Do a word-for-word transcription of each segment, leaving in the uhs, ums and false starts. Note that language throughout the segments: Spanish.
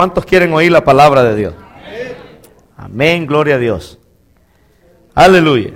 ¿Cuántos quieren oír la palabra de Dios? Amén, Amén, gloria a Dios. Aleluya.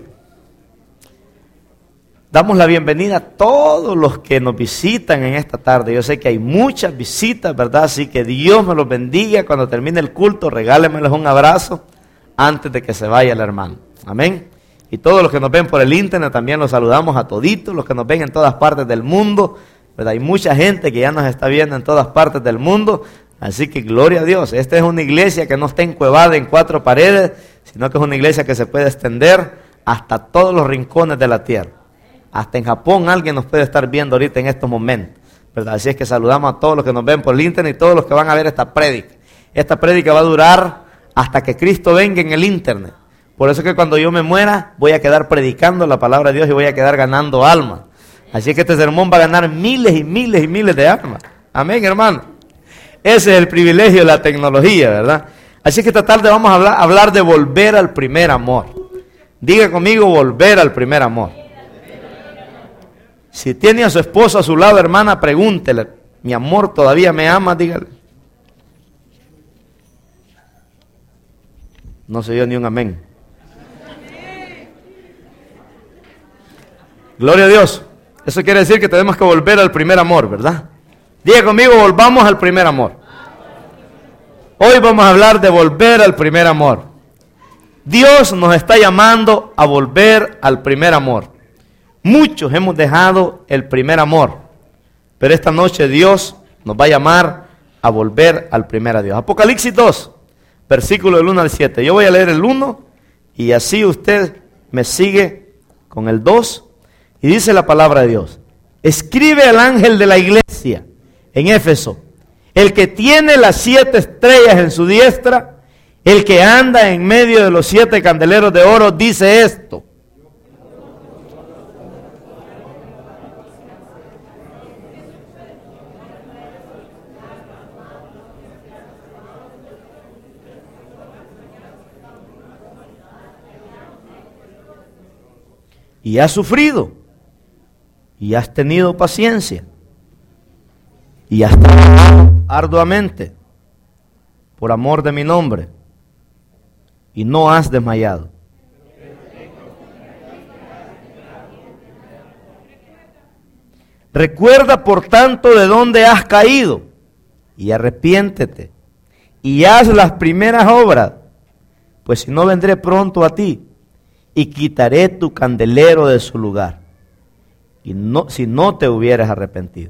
Damos la bienvenida a todos los que nos visitan en esta tarde. Yo sé que hay muchas visitas, ¿verdad? Así que Dios me los bendiga. Cuando termine el culto, regálemeles un abrazo antes de que se vaya el hermano. Amén. Y todos los que nos ven por el internet, también los saludamos a toditos, los que nos ven en todas partes del mundo, ¿verdad? Hay mucha gente que ya nos está viendo en todas partes del mundo. Así que gloria a Dios. Esta es una iglesia que no está encuevada en cuatro paredes, sino que es una iglesia que se puede extender hasta todos los rincones de la tierra. Hasta en Japón alguien nos puede estar viendo ahorita en estos momentos, ¿verdad? Así es que saludamos a todos los que nos ven por el internet y todos los que van a ver esta prédica. Esta prédica va a durar hasta que Cristo venga en el internet. Por eso que cuando yo me muera voy a quedar predicando la palabra de Dios y voy a quedar ganando almas. Así que este sermón va a ganar miles y miles y miles de almas. Amén, hermano. Ese es el privilegio de la tecnología, ¿verdad? Así que esta tarde vamos a hablar, hablar de volver al primer amor. Diga conmigo, volver al primer amor. Si tiene a su esposo a su lado, hermana, pregúntele, mi amor, ¿todavía me ama? Dígale. No se dio ni un amén. Gloria a Dios. Eso quiere decir que tenemos que volver al primer amor, ¿verdad? Diga conmigo, volvamos al primer amor. Hoy vamos a hablar de volver al primer amor. Dios nos está llamando a volver al primer amor. Muchos hemos dejado el primer amor, pero esta noche Dios nos va a llamar a volver al primer Dios. Apocalipsis dos, versículo del uno al siete. Yo voy a leer el uno y así usted me sigue con el dos. Y dice la palabra de Dios: escribe al ángel de la iglesia en Éfeso, el que tiene las siete estrellas en su diestra, el que anda en medio de los siete candeleros de oro, dice esto: y has sufrido, y has tenido paciencia, y has trabajado arduamente por amor de mi nombre, y no has desmayado. Recuerda por tanto de dónde has caído, y arrepiéntete, y haz las primeras obras, pues si no vendré pronto a ti, y quitaré tu candelero de su lugar, y no, si no te hubieras arrepentido.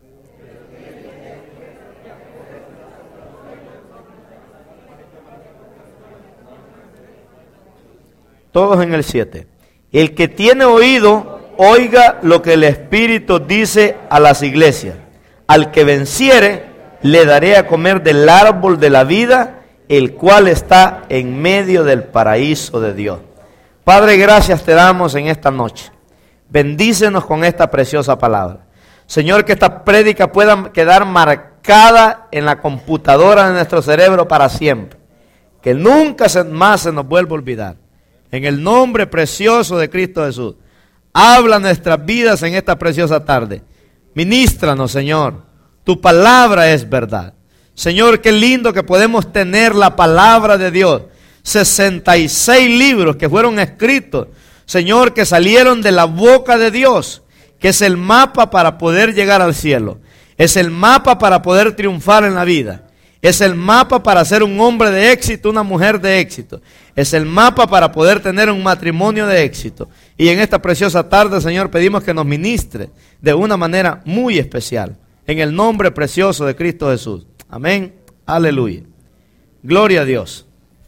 Todos en el siete. El que tiene oído, oiga lo que el Espíritu dice a las iglesias. Al que venciere, le daré a comer del árbol de la vida, el cual está en medio del paraíso de Dios. Padre, gracias te damos en esta noche. Bendícenos con esta preciosa palabra. Señor, que esta prédica pueda quedar marcada en la computadora de nuestro cerebro para siempre. Que nunca más se nos vuelva a olvidar. En el nombre precioso de Cristo Jesús. Habla nuestras vidas en esta preciosa tarde. Ministranos, Señor. Tu palabra es verdad. Señor, qué lindo que podemos tener la palabra de Dios. sesenta y seis libros que fueron escritos, Señor, que salieron de la boca de Dios, que es el mapa para poder llegar al cielo. Es el mapa para poder triunfar en la vida. Es el mapa para ser un hombre de éxito, una mujer de éxito. Es el mapa para poder tener un matrimonio de éxito. Y en esta preciosa tarde, Señor, pedimos que nos ministre de una manera muy especial. En el nombre precioso de Cristo Jesús. Amén. Aleluya. Gloria a Dios.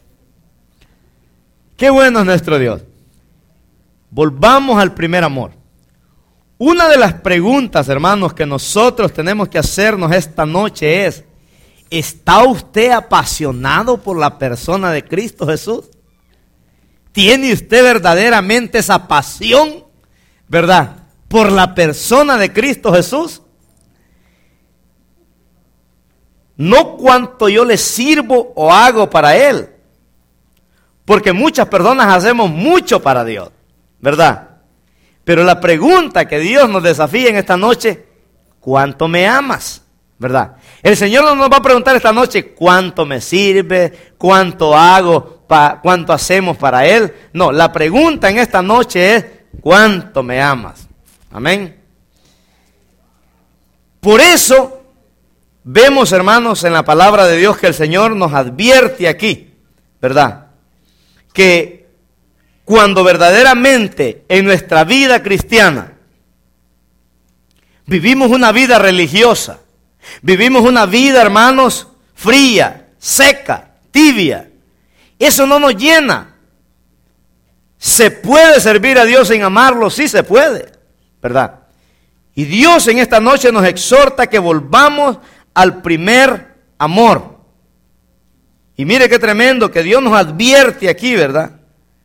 Qué bueno es nuestro Dios. Volvamos al primer amor. Una de las preguntas, hermanos, que nosotros tenemos que hacernos esta noche es: ¿está usted apasionado por la persona de Cristo Jesús? ¿Tiene usted verdaderamente esa pasión, verdad, por la persona de Cristo Jesús? No cuánto yo le sirvo o hago para Él. Porque muchas personas hacemos mucho para Dios, ¿verdad? Pero la pregunta que Dios nos desafía en esta noche: ¿cuánto me amas? ¿verdad? El Señor no nos va a preguntar esta noche cuánto me sirve, cuánto hago, pa, cuánto hacemos para Él. No, la pregunta en esta noche es cuánto me amas. Amén. Por eso vemos, hermanos, en la palabra de Dios que el Señor nos advierte aquí, ¿verdad? Que cuando verdaderamente en nuestra vida cristiana vivimos una vida religiosa, vivimos una vida, hermanos, fría, seca, tibia, eso no nos llena. ¿Se puede servir a Dios sin amarlo? Sí se puede, ¿verdad? Y Dios en esta noche nos exhorta que volvamos al primer amor. Y mire qué tremendo que Dios nos advierte aquí, ¿verdad?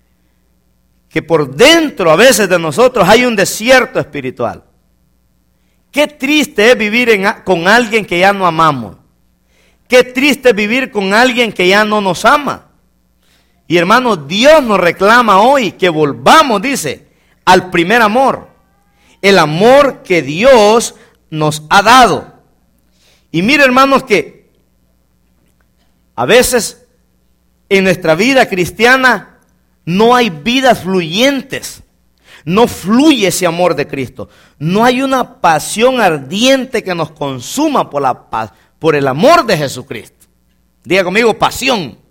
Que por dentro a veces de nosotros hay un desierto espiritual. Qué triste es vivir en, con alguien que ya no amamos. Qué triste es vivir con alguien que ya no nos ama. Y hermano, Dios nos reclama hoy que volvamos, dice, al primer amor. El amor que Dios nos ha dado. Y mire, hermanos, que a veces en nuestra vida cristiana no hay vidas fluyentes. No fluye ese amor de Cristo. No hay una pasión ardiente que nos consuma por, la, por el amor de Jesucristo. Diga conmigo, pasión.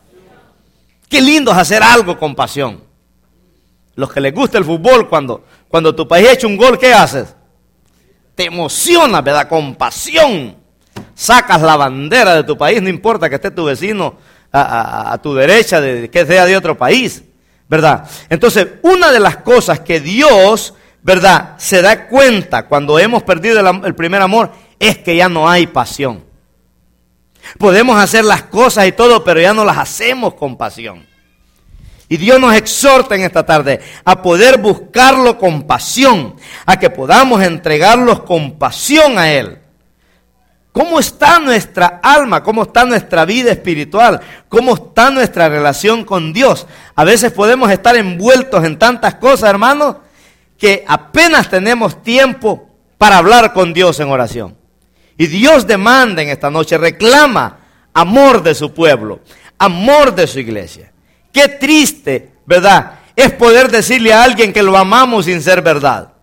Qué lindo es hacer algo con pasión. Los que les gusta el fútbol, cuando, cuando tu país echa un gol, ¿qué haces? Te emocionas, ¿verdad? Con pasión. Sacas la bandera de tu país, no importa que esté tu vecino a, a, a tu derecha, de, que sea de otro país, ¿verdad? Entonces, una de las cosas que Dios, ¿verdad?, se da cuenta cuando hemos perdido el, el primer amor, es que ya no hay pasión. Podemos hacer las cosas y todo, pero ya no las hacemos con pasión. Y Dios nos exhorta en esta tarde a poder buscarlo con pasión, a que podamos entregarlos con pasión a Él. ¿Cómo está nuestra alma? ¿Cómo está nuestra vida espiritual? ¿Cómo está nuestra relación con Dios? A veces podemos estar envueltos en tantas cosas, hermanos, que apenas tenemos tiempo para hablar con Dios en oración. Y Dios demanda en esta noche, reclama amor de su pueblo, amor de su iglesia. Qué triste, ¿verdad?, es poder decirle a alguien que lo amamos sin ser verdad.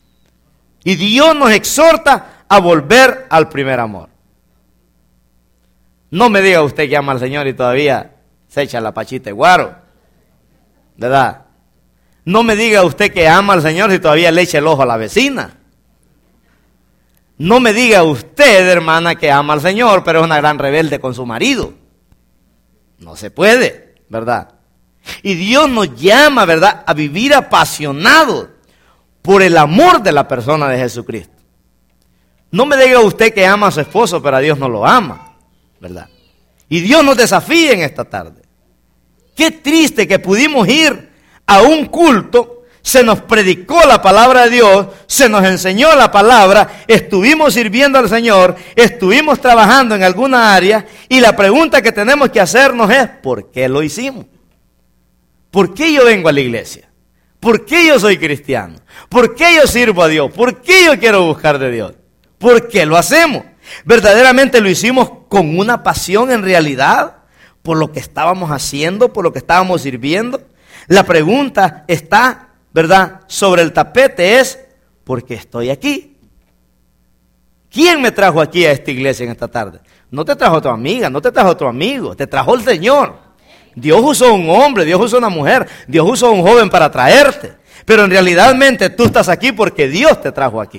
Y Dios nos exhorta a volver al primer amor. No me diga usted que ama al Señor y todavía se echa la pachita de guaro, ¿verdad? No me diga usted que ama al Señor si todavía le echa el ojo a la vecina. No me diga usted, hermana, que ama al Señor, pero es una gran rebelde con su marido. No se puede, ¿verdad? Y Dios nos llama, ¿verdad?, a vivir apasionados por el amor de la persona de Jesucristo. No me diga usted que ama a su esposo, pero a Dios no lo ama, ¿verdad? Y Dios nos desafía en esta tarde. Qué triste que pudimos ir a un culto, se nos predicó la palabra de Dios, se nos enseñó la palabra, estuvimos sirviendo al Señor, estuvimos trabajando en alguna área, y la pregunta que tenemos que hacernos es, ¿por qué lo hicimos? ¿Por qué yo vengo a la iglesia? ¿Por qué yo soy cristiano? ¿Por qué yo sirvo a Dios? ¿Por qué yo quiero buscar de Dios? ¿Por qué lo hacemos? ¿Verdaderamente lo hicimos con una pasión en realidad? ¿Por lo que estábamos haciendo? ¿Por lo que estábamos sirviendo? La pregunta está, ¿verdad?, sobre el tapete, es ¿por qué estoy aquí? ¿Quién me trajo aquí a esta iglesia en esta tarde? No te trajo tu amiga, no te trajo tu amigo, te trajo el Señor. Dios usó un hombre, Dios usó una mujer, Dios usó un joven para traerte. Pero en realidad tú estás aquí porque Dios te trajo aquí.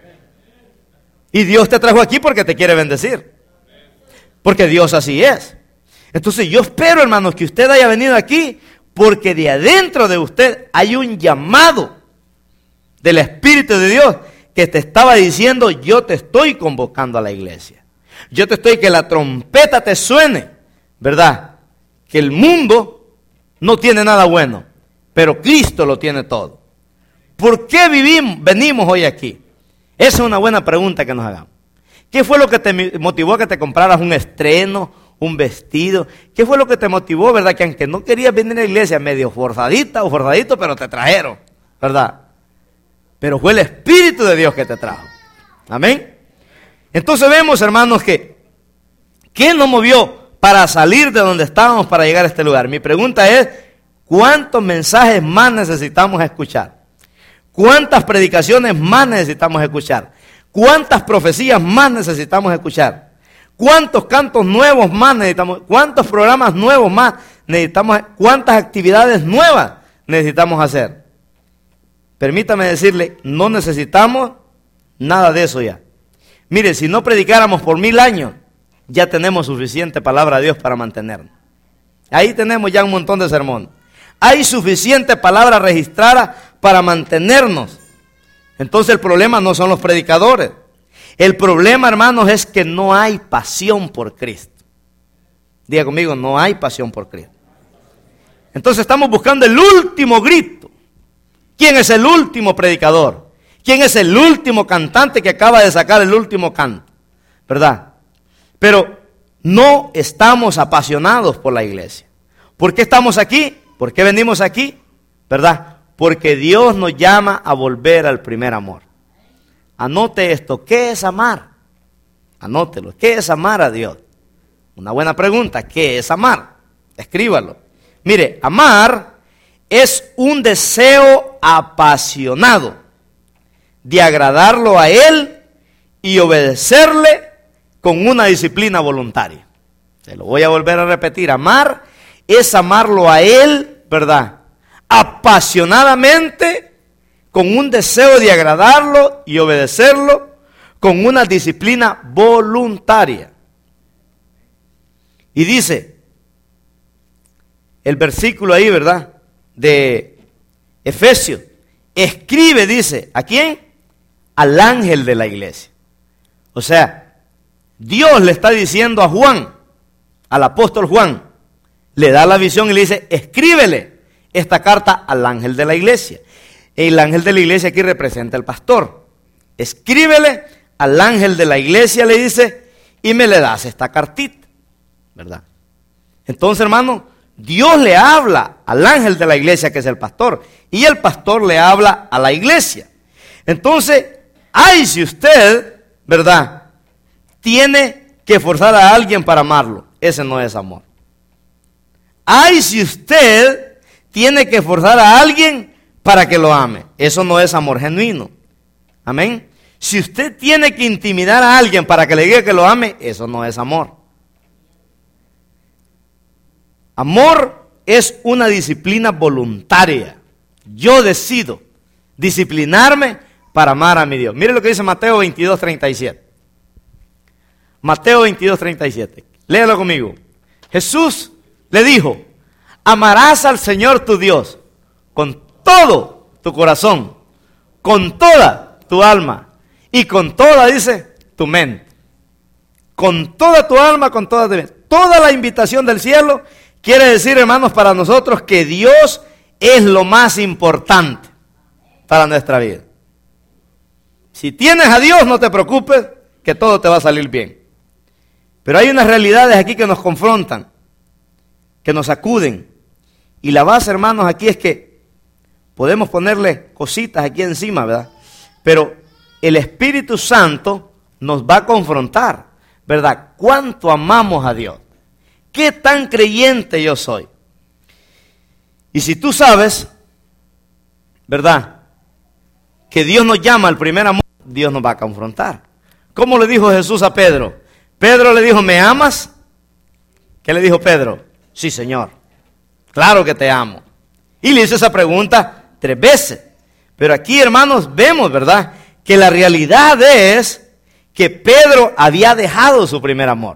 Y Dios te trajo aquí porque te quiere bendecir. Porque Dios así es. Entonces yo espero, hermanos, que usted haya venido aquí porque de adentro de usted hay un llamado del Espíritu de Dios que te estaba diciendo, yo te estoy convocando a la iglesia. Yo te estoy, que la trompeta te suene, ¿verdad? Que el mundo no tiene nada bueno, pero Cristo lo tiene todo. ¿Por qué vivimos, venimos hoy aquí? Esa es una buena pregunta que nos hagamos. ¿Qué fue lo que te motivó a que te compraras un estreno, un vestido? ¿Qué fue lo que te motivó, verdad? Que aunque no querías venir a la iglesia, medio forzadita o forzadito, pero te trajeron, ¿verdad? Pero fue el Espíritu de Dios que te trajo. Amén. Entonces vemos, hermanos, que ¿qué nos movió para salir de donde estábamos para llegar a este lugar? Mi pregunta es, ¿cuántos mensajes más necesitamos escuchar? ¿Cuántas predicaciones más necesitamos escuchar? ¿Cuántas profecías más necesitamos escuchar? ¿Cuántos cantos nuevos más necesitamos? ¿Cuántos programas nuevos más necesitamos? ¿Cuántas actividades nuevas necesitamos hacer? Permítame decirle, no necesitamos nada de eso ya. Mire, si no predicáramos por mil años, ya tenemos suficiente palabra de Dios para mantenernos. Ahí tenemos ya un montón de sermón. Hay suficiente palabra registrada para mantenernos. Entonces el problema no son los predicadores. El problema, hermanos, es que no hay pasión por Cristo. Diga conmigo, no hay pasión por Cristo. Entonces estamos buscando el último grito. ¿Quién es el último predicador? ¿Quién es el último cantante que acaba de sacar el último canto? ¿Verdad? Pero no estamos apasionados por la iglesia. ¿Por qué estamos aquí? ¿Por qué venimos aquí? ¿Verdad? Porque Dios nos llama a volver al primer amor. Anote esto, ¿qué es amar? Anótelo, ¿qué es amar a Dios? Una buena pregunta, ¿qué es amar? Escríbalo. Mire, amar es un deseo apasionado de agradarlo a Él y obedecerle con una disciplina voluntaria. Se lo voy a volver a repetir, amar es amarlo a Él, ¿verdad? Apasionadamente, con un deseo de agradarlo y obedecerlo, con una disciplina voluntaria. Y dice, el versículo ahí, ¿verdad? De Efesios, escribe, dice, ¿a quién? Al ángel de la iglesia. O sea, Dios le está diciendo a Juan, al apóstol Juan, le da la visión y le dice, escríbele esta carta al ángel de la iglesia. El ángel de la iglesia aquí representa al pastor. Escríbele al ángel de la iglesia, le dice, y me le das esta cartita, ¿verdad? Entonces, hermano, Dios le habla al ángel de la iglesia, que es el pastor, y el pastor le habla a la iglesia. Entonces, ay, si usted, ¿verdad?, tiene que forzar a alguien para amarlo, ese no es amor. Ay, si usted tiene que forzar a alguien para que lo ame, eso no es amor genuino. Amén. Si usted tiene que intimidar a alguien para que le diga que lo ame, eso no es amor. Amor es una disciplina voluntaria. Yo decido disciplinarme para amar a mi Dios. Mire lo que dice Mateo veintidós, treinta y siete. Mateo veintidós, treinta y siete. Léalo conmigo. Jesús le dijo, amarás al Señor tu Dios con todo tu corazón, con toda tu alma y con toda, dice, tu mente. Con toda tu alma, con toda tu mente. Toda la invitación del cielo quiere decir, hermanos, para nosotros que Dios es lo más importante para nuestra vida. Si tienes a Dios, no te preocupes, que todo te va a salir bien. Pero hay unas realidades aquí que nos confrontan, que nos sacuden. Y la base, hermanos, aquí es que podemos ponerle cositas aquí encima, ¿verdad? Pero el Espíritu Santo nos va a confrontar, ¿verdad? ¿Cuánto amamos a Dios? ¿Qué tan creyente yo soy? Y si tú sabes, ¿verdad?, que Dios nos llama al primer amor, Dios nos va a confrontar. ¿Cómo le dijo Jesús a Pedro? Pedro le dijo, ¿me amas? ¿Qué le dijo Pedro? Sí, Señor. Claro que te amo. Y le hizo esa pregunta tres veces. Pero aquí, hermanos, vemos, ¿verdad?, que la realidad es que Pedro había dejado su primer amor.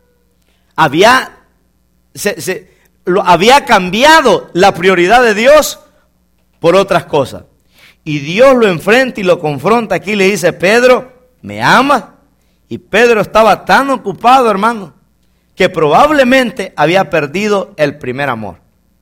Había, se, se, lo, había cambiado la prioridad de Dios por otras cosas. Y Dios lo enfrenta y lo confronta aquí y le dice, Pedro, ¿me amas? Y Pedro estaba tan ocupado, hermano, que probablemente había perdido el primer amor.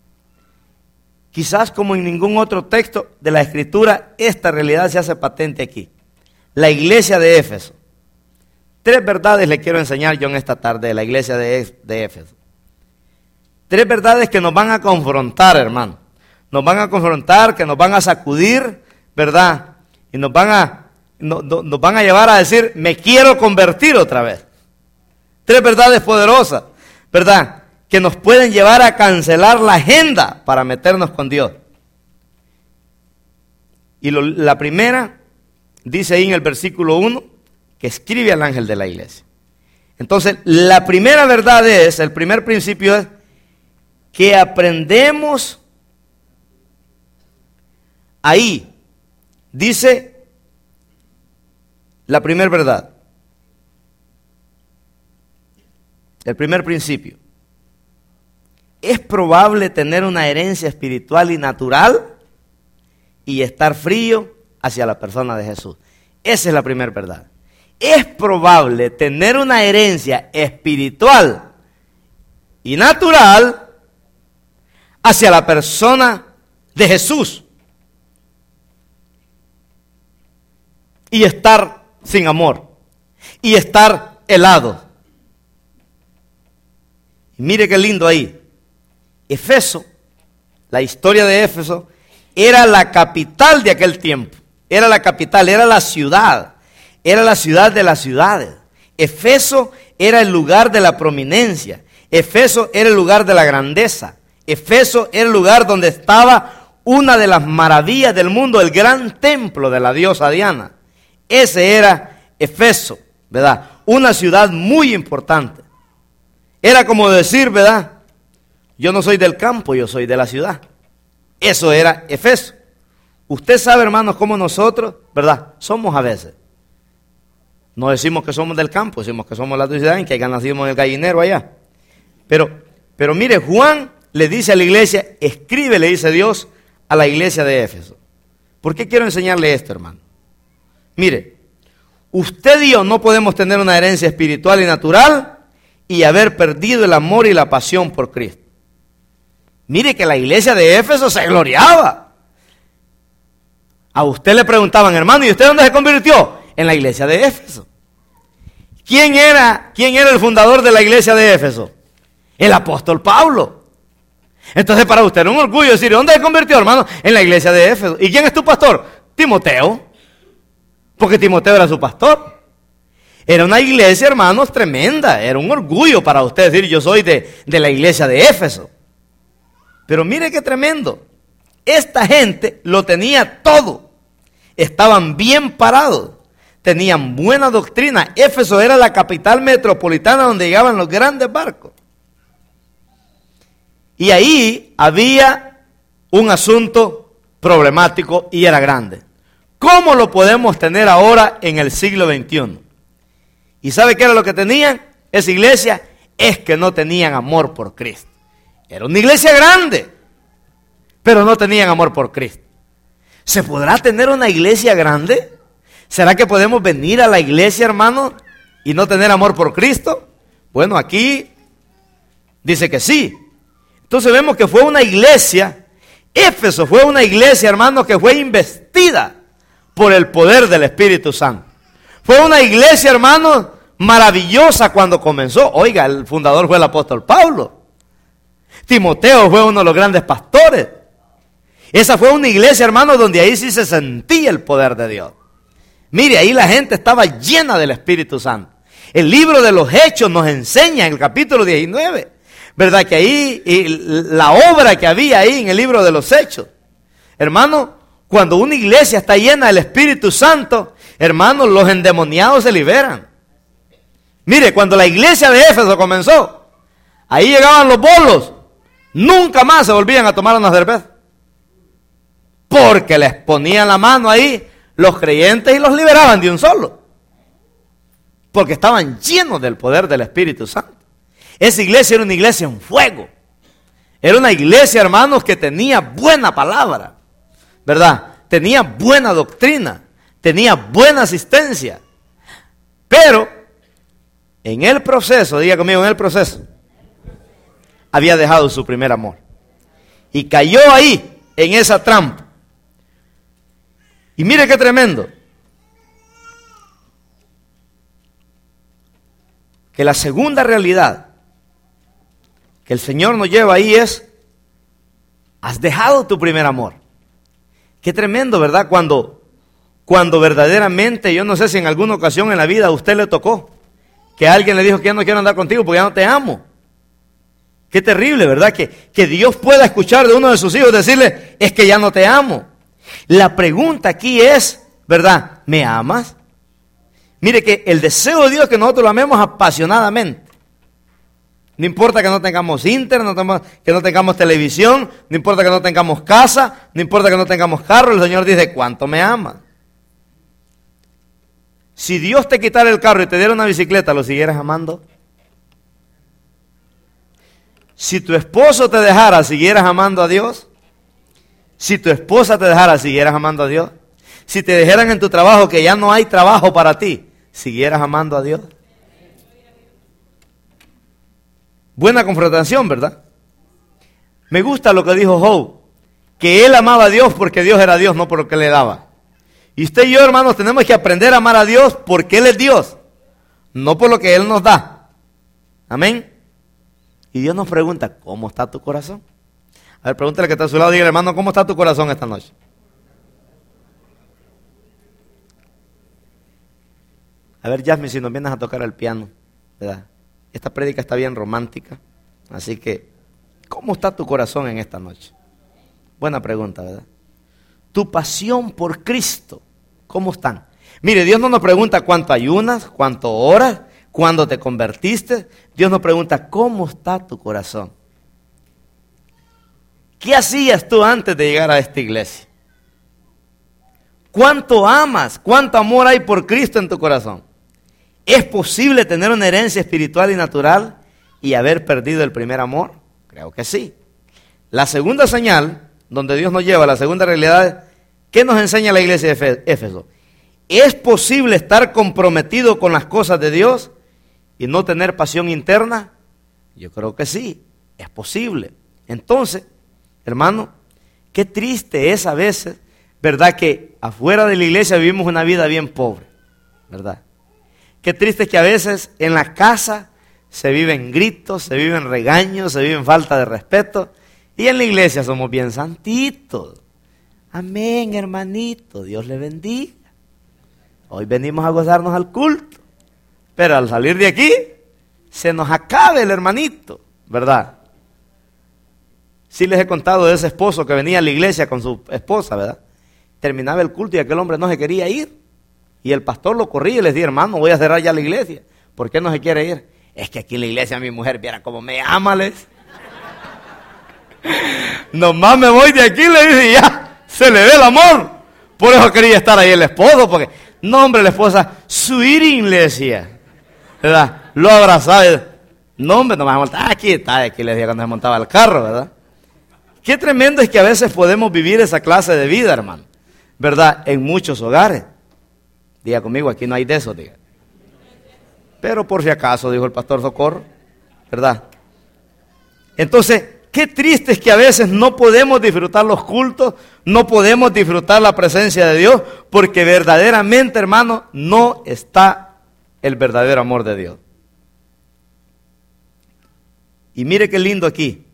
Quizás como en ningún otro texto de la Escritura, esta realidad se hace patente aquí. La iglesia de Éfeso. Tres verdades le quiero enseñar yo en esta tarde de la iglesia de, de Éfeso. Tres verdades que nos van a confrontar, hermano. Nos van a confrontar, que nos van a sacudir, ¿verdad? Y nos van a, no, no, nos van a llevar a decir, me quiero convertir otra vez. Tres verdades poderosas, ¿verdad? Que nos pueden llevar a cancelar la agenda para meternos con Dios. Y lo, la primera, dice ahí en el versículo uno, que escribe al ángel de la iglesia. Entonces, la primera verdad es, el primer principio es, que aprendemos ahí, dice la primera verdad, el primer principio. Es probable tener una herencia espiritual y natural y estar frío hacia la persona de Jesús. Esa es la primera verdad. Es probable tener una herencia espiritual y natural hacia la persona de Jesús y estar sin amor y estar helado. Y mire qué lindo ahí. Efeso, la historia de Éfeso, era la capital de aquel tiempo. Era la capital, era la ciudad. Era la ciudad de las ciudades. Efeso era el lugar de la prominencia. Efeso era el lugar de la grandeza. Efeso era el lugar donde estaba una de las maravillas del mundo, el gran templo de la diosa Diana. Ese era Efeso, ¿verdad? Una ciudad muy importante. Era como decir, ¿verdad? Yo no soy del campo, yo soy de la ciudad. Eso era Efeso. Usted sabe, hermanos, cómo nosotros, ¿verdad? Somos a veces. No decimos que somos del campo, decimos que somos de la ciudad, en que nacimos en el gallinero allá. Pero, pero mire, Juan le dice a la iglesia, escribe, le dice Dios, a la iglesia de Éfeso. ¿Por qué quiero enseñarle esto, hermano? Mire, usted y yo no podemos tener una herencia espiritual y natural y haber perdido el amor y la pasión por Cristo. Mire que la iglesia de Éfeso se gloriaba. A usted le preguntaban, hermano, ¿y usted dónde se convirtió? En la iglesia de Éfeso. ¿Quién era, quién era el fundador de la iglesia de Éfeso? El apóstol Pablo. Entonces para usted era un orgullo decir, ¿dónde se convirtió, hermano? En la iglesia de Éfeso. ¿Y quién es tu pastor? Timoteo. Porque Timoteo era su pastor. Era una iglesia, hermanos, tremenda. Era un orgullo para usted decir, yo soy de, de la iglesia de Éfeso. Pero mire qué tremendo. Esta gente lo tenía todo. Estaban bien parados. Tenían buena doctrina. Éfeso era la capital metropolitana donde llegaban los grandes barcos. Y ahí había un asunto problemático y era grande. ¿Cómo lo podemos tener ahora en el siglo veintiuno? ¿Y sabe qué era lo que tenían esa iglesia? Es que no tenían amor por Cristo. Era una iglesia grande, pero no tenían amor por Cristo. ¿Se podrá tener una iglesia grande? ¿Será que podemos venir a la iglesia, hermano, y no tener amor por Cristo? Bueno, aquí dice que sí. Entonces vemos que fue una iglesia, Éfeso fue una iglesia, hermano, que fue investida por el poder del Espíritu Santo. Fue una iglesia, hermano, maravillosa cuando comenzó. Oiga, el fundador fue el apóstol Pablo. Timoteo fue uno de los grandes pastores. Esa fue una iglesia, hermano, donde ahí sí se sentía el poder de Dios. Mire, ahí la gente estaba llena del Espíritu Santo. El libro de los Hechos nos enseña en el capítulo diecinueve, ¿verdad? Que ahí, y la obra que había ahí en el libro de los Hechos. Hermano, cuando una iglesia está llena del Espíritu Santo, hermanos, los endemoniados se liberan. Mire, cuando la iglesia de Éfeso comenzó, ahí llegaban los bolos, nunca más se volvían a tomar una cerveza. Porque les ponían la mano ahí los creyentes y los liberaban de un solo. Porque estaban llenos del poder del Espíritu Santo. Esa iglesia era una iglesia en fuego. Era una iglesia, hermanos, que tenía buena palabra, ¿verdad? Tenía buena doctrina, tenía buena asistencia. Pero en el proceso, diga conmigo, en el proceso, había dejado su primer amor. Y cayó ahí, en esa trampa. Y mire qué tremendo. Que la segunda realidad que el Señor nos lleva ahí es, has dejado tu primer amor. Qué tremendo, ¿verdad? Cuando, Cuando verdaderamente, yo no sé si en alguna ocasión en la vida a usted le tocó que alguien le dijo que ya no quiero andar contigo porque ya no te amo. Qué terrible, ¿verdad? Que, que Dios pueda escuchar de uno de sus hijos decirle, es que ya no te amo. La pregunta aquí es, ¿verdad? ¿Me amas? Mire que el deseo de Dios es que nosotros lo amemos apasionadamente. No importa que no tengamos internet, no que no tengamos televisión, no importa que no tengamos casa, no importa que no tengamos carro, el Señor dice, ¿cuánto me amas? Si Dios te quitara el carro y te diera una bicicleta, ¿lo siguieras amando? Si tu esposo te dejara, ¿siguieras amando a Dios? Si tu esposa te dejara, ¿siguieras amando a Dios? Si te dijeran en tu trabajo que ya no hay trabajo para ti, ¿siguieras amando a Dios? Buena confrontación, ¿verdad? Me gusta lo que dijo Job, que él amaba a Dios porque Dios era Dios, no por lo que le daba. Y usted y yo, hermanos, tenemos que aprender a amar a Dios porque Él es Dios, no por lo que Él nos da. Amén. Y Dios nos pregunta, ¿cómo está tu corazón? A ver, pregúntale que está a su lado, dígale, hermano, ¿cómo está tu corazón esta noche? A ver, Jasmine, si nos vienes a tocar el piano, ¿verdad? Esta prédica está bien romántica, así que, ¿cómo está tu corazón en esta noche? Buena pregunta, ¿verdad? Tu pasión por Cristo, ¿cómo están? Mire, Dios no nos pregunta cuánto ayunas, cuánto oras, cuándo te convertiste. Dios nos pregunta, ¿cómo está tu corazón? ¿Qué hacías tú antes de llegar a esta iglesia? ¿Cuánto amas? ¿Cuánto amor hay por Cristo en tu corazón? ¿Es posible tener una herencia espiritual y natural y haber perdido el primer amor? Creo que sí. La segunda señal, donde Dios nos lleva, la segunda realidad, ¿qué nos enseña la iglesia de Éfeso? ¿Es posible estar comprometido con las cosas de Dios y no tener pasión interna? Yo creo que sí, es posible. Entonces, hermano, qué triste es a veces, ¿verdad? Que afuera de la iglesia vivimos una vida bien pobre, ¿verdad? Qué triste es que a veces en la casa se viven gritos, se viven regaños, se viven falta de respeto. Y en la iglesia somos bien santitos. Amén, hermanito, Dios le bendiga. Hoy venimos a gozarnos al culto. Pero al salir de aquí, se nos acabe el hermanito, ¿verdad? Sí les he contado de ese esposo que venía a la iglesia con su esposa, ¿verdad? Terminaba el culto y aquel hombre no se quería ir. Y el pastor lo corría y les decía, hermano, voy a cerrar ya la iglesia. ¿Por qué no se quiere ir? Es que aquí en la iglesia mi mujer, viera cómo me ama, les. Nomás me voy de aquí, le dice, y ya, se le ve el amor. Por eso quería estar ahí el esposo, porque, no hombre, la esposa, sweeting, le decía, ¿verdad? Lo abrazaba, y, no hombre, no me vas a montar, aquí está, aquí le decía cuando se montaba el carro, ¿verdad? Qué tremendo es que a veces podemos vivir esa clase de vida, hermano, ¿verdad? En muchos hogares. Diga conmigo, aquí no hay de eso, diga. Pero por si acaso, dijo el pastor Socorro, ¿verdad? Entonces, qué triste es que a veces no podemos disfrutar los cultos, no podemos disfrutar la presencia de Dios, porque verdaderamente, hermano, no está el verdadero amor de Dios. Y mire qué lindo aquí.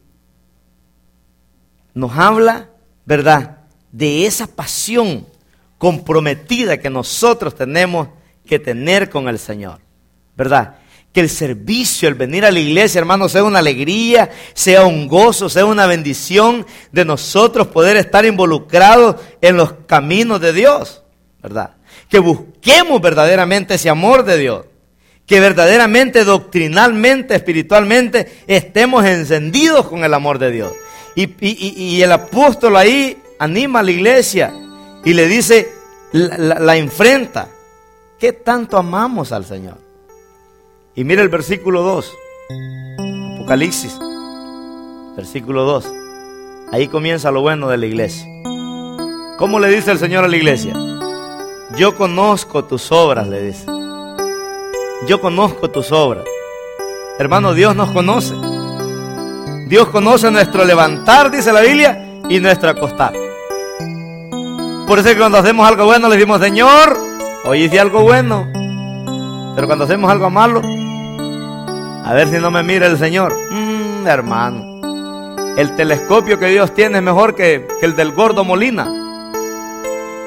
Nos habla, ¿verdad?, de esa pasión comprometida que nosotros tenemos que tener con el Señor, ¿verdad? Que el servicio, el venir a la iglesia, hermano, sea una alegría, sea un gozo, sea una bendición de nosotros poder estar involucrados en los caminos de Dios, ¿verdad? Que busquemos verdaderamente ese amor de Dios, que verdaderamente, doctrinalmente, espiritualmente, estemos encendidos con el amor de Dios. Y, y, y el apóstol ahí anima a la iglesia y le dice, la, la, la enfrenta, ¿qué tanto amamos al Señor? Y mira el versículo dos, Apocalipsis, versículo dos. Ahí comienza lo bueno de la iglesia. ¿Cómo le dice el Señor a la iglesia? Yo conozco tus obras, le dice. Yo conozco tus obras. Hermano, Dios nos conoce. Dios conoce nuestro levantar, dice la Biblia, y nuestro acostar. Por eso es que cuando hacemos algo bueno le decimos, Señor, hoy hice algo bueno. Pero cuando hacemos algo malo, a ver si no me mira el Señor. Mmm, hermano, el telescopio que Dios tiene es mejor que, que el del gordo Molina.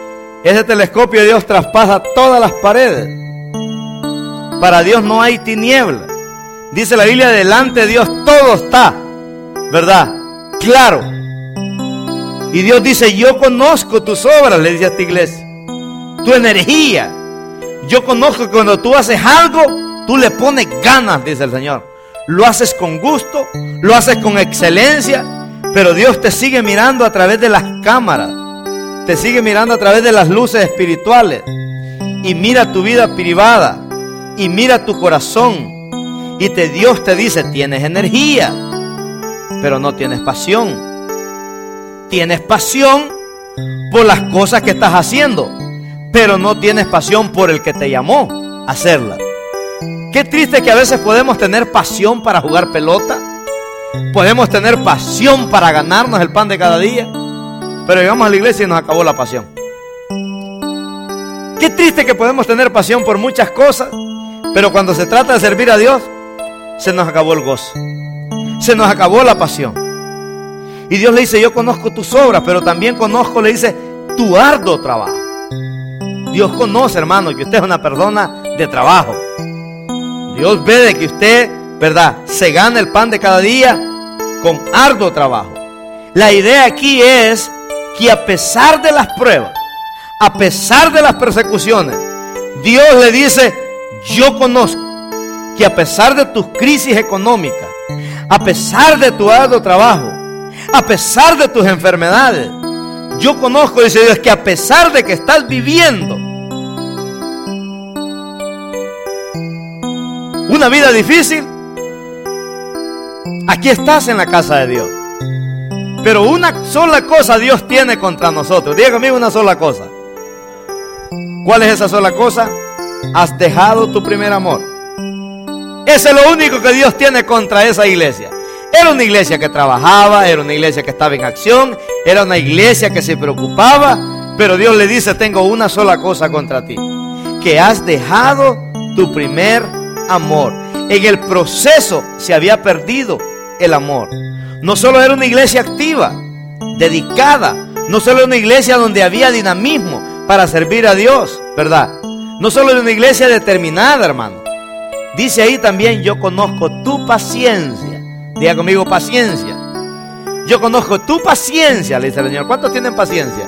Ese telescopio de Dios traspasa todas las paredes. Para Dios no hay tiniebla. Dice la Biblia, delante de Dios todo está, ¿verdad? Claro. Y Dios dice, yo conozco tus obras, le dice a esta iglesia, tu energía. Yo conozco que cuando tú haces algo, tú le pones ganas, dice el Señor. Lo haces con gusto, lo haces con excelencia, pero Dios te sigue mirando a través de las cámaras, te sigue mirando a través de las luces espirituales, y mira tu vida privada, y mira tu corazón, y te, Dios te dice, tienes energía, pero no tienes pasión. Tienes pasión por las cosas que estás haciendo, pero no tienes pasión por el que te llamó a hacerlas. Qué triste que a veces podemos tener pasión para jugar pelota, podemos tener pasión para ganarnos el pan de cada día, pero llegamos a la iglesia y nos acabó la pasión. Qué triste que podemos tener pasión por muchas cosas, pero cuando se trata de servir a Dios, se nos acabó el gozo, se nos acabó la pasión. Y Dios le dice, yo conozco tus obras, pero también conozco, le dice, tu arduo trabajo. Dios conoce, hermano, que usted es una persona de trabajo. Dios ve de que usted, ¿verdad?, se gana el pan de cada día con arduo trabajo. La idea aquí es que a pesar de las pruebas, a pesar de las persecuciones, Dios le dice, yo conozco que a pesar de tus crisis económicas, a pesar de tu arduo trabajo, a pesar de tus enfermedades, yo conozco, dice Dios, que a pesar de que estás viviendo una vida difícil, aquí estás en la casa de Dios. Pero una sola cosa Dios tiene contra nosotros. Diga conmigo, una sola cosa. ¿Cuál es esa sola cosa? Has dejado tu primer amor. Ese es lo único que Dios tiene contra esa iglesia. Era una iglesia que trabajaba, era una iglesia que estaba en acción, era una iglesia que se preocupaba, pero Dios le dice, tengo una sola cosa contra ti, que has dejado tu primer amor. En el proceso se había perdido el amor. No solo era una iglesia activa, dedicada, no solo era una iglesia donde había dinamismo para servir a Dios, ¿verdad? No solo era una iglesia determinada, hermano. Dice ahí también, yo conozco tu paciencia. Diga conmigo, paciencia. Yo conozco tu paciencia, le dice el Señor. ¿Cuántos tienen paciencia?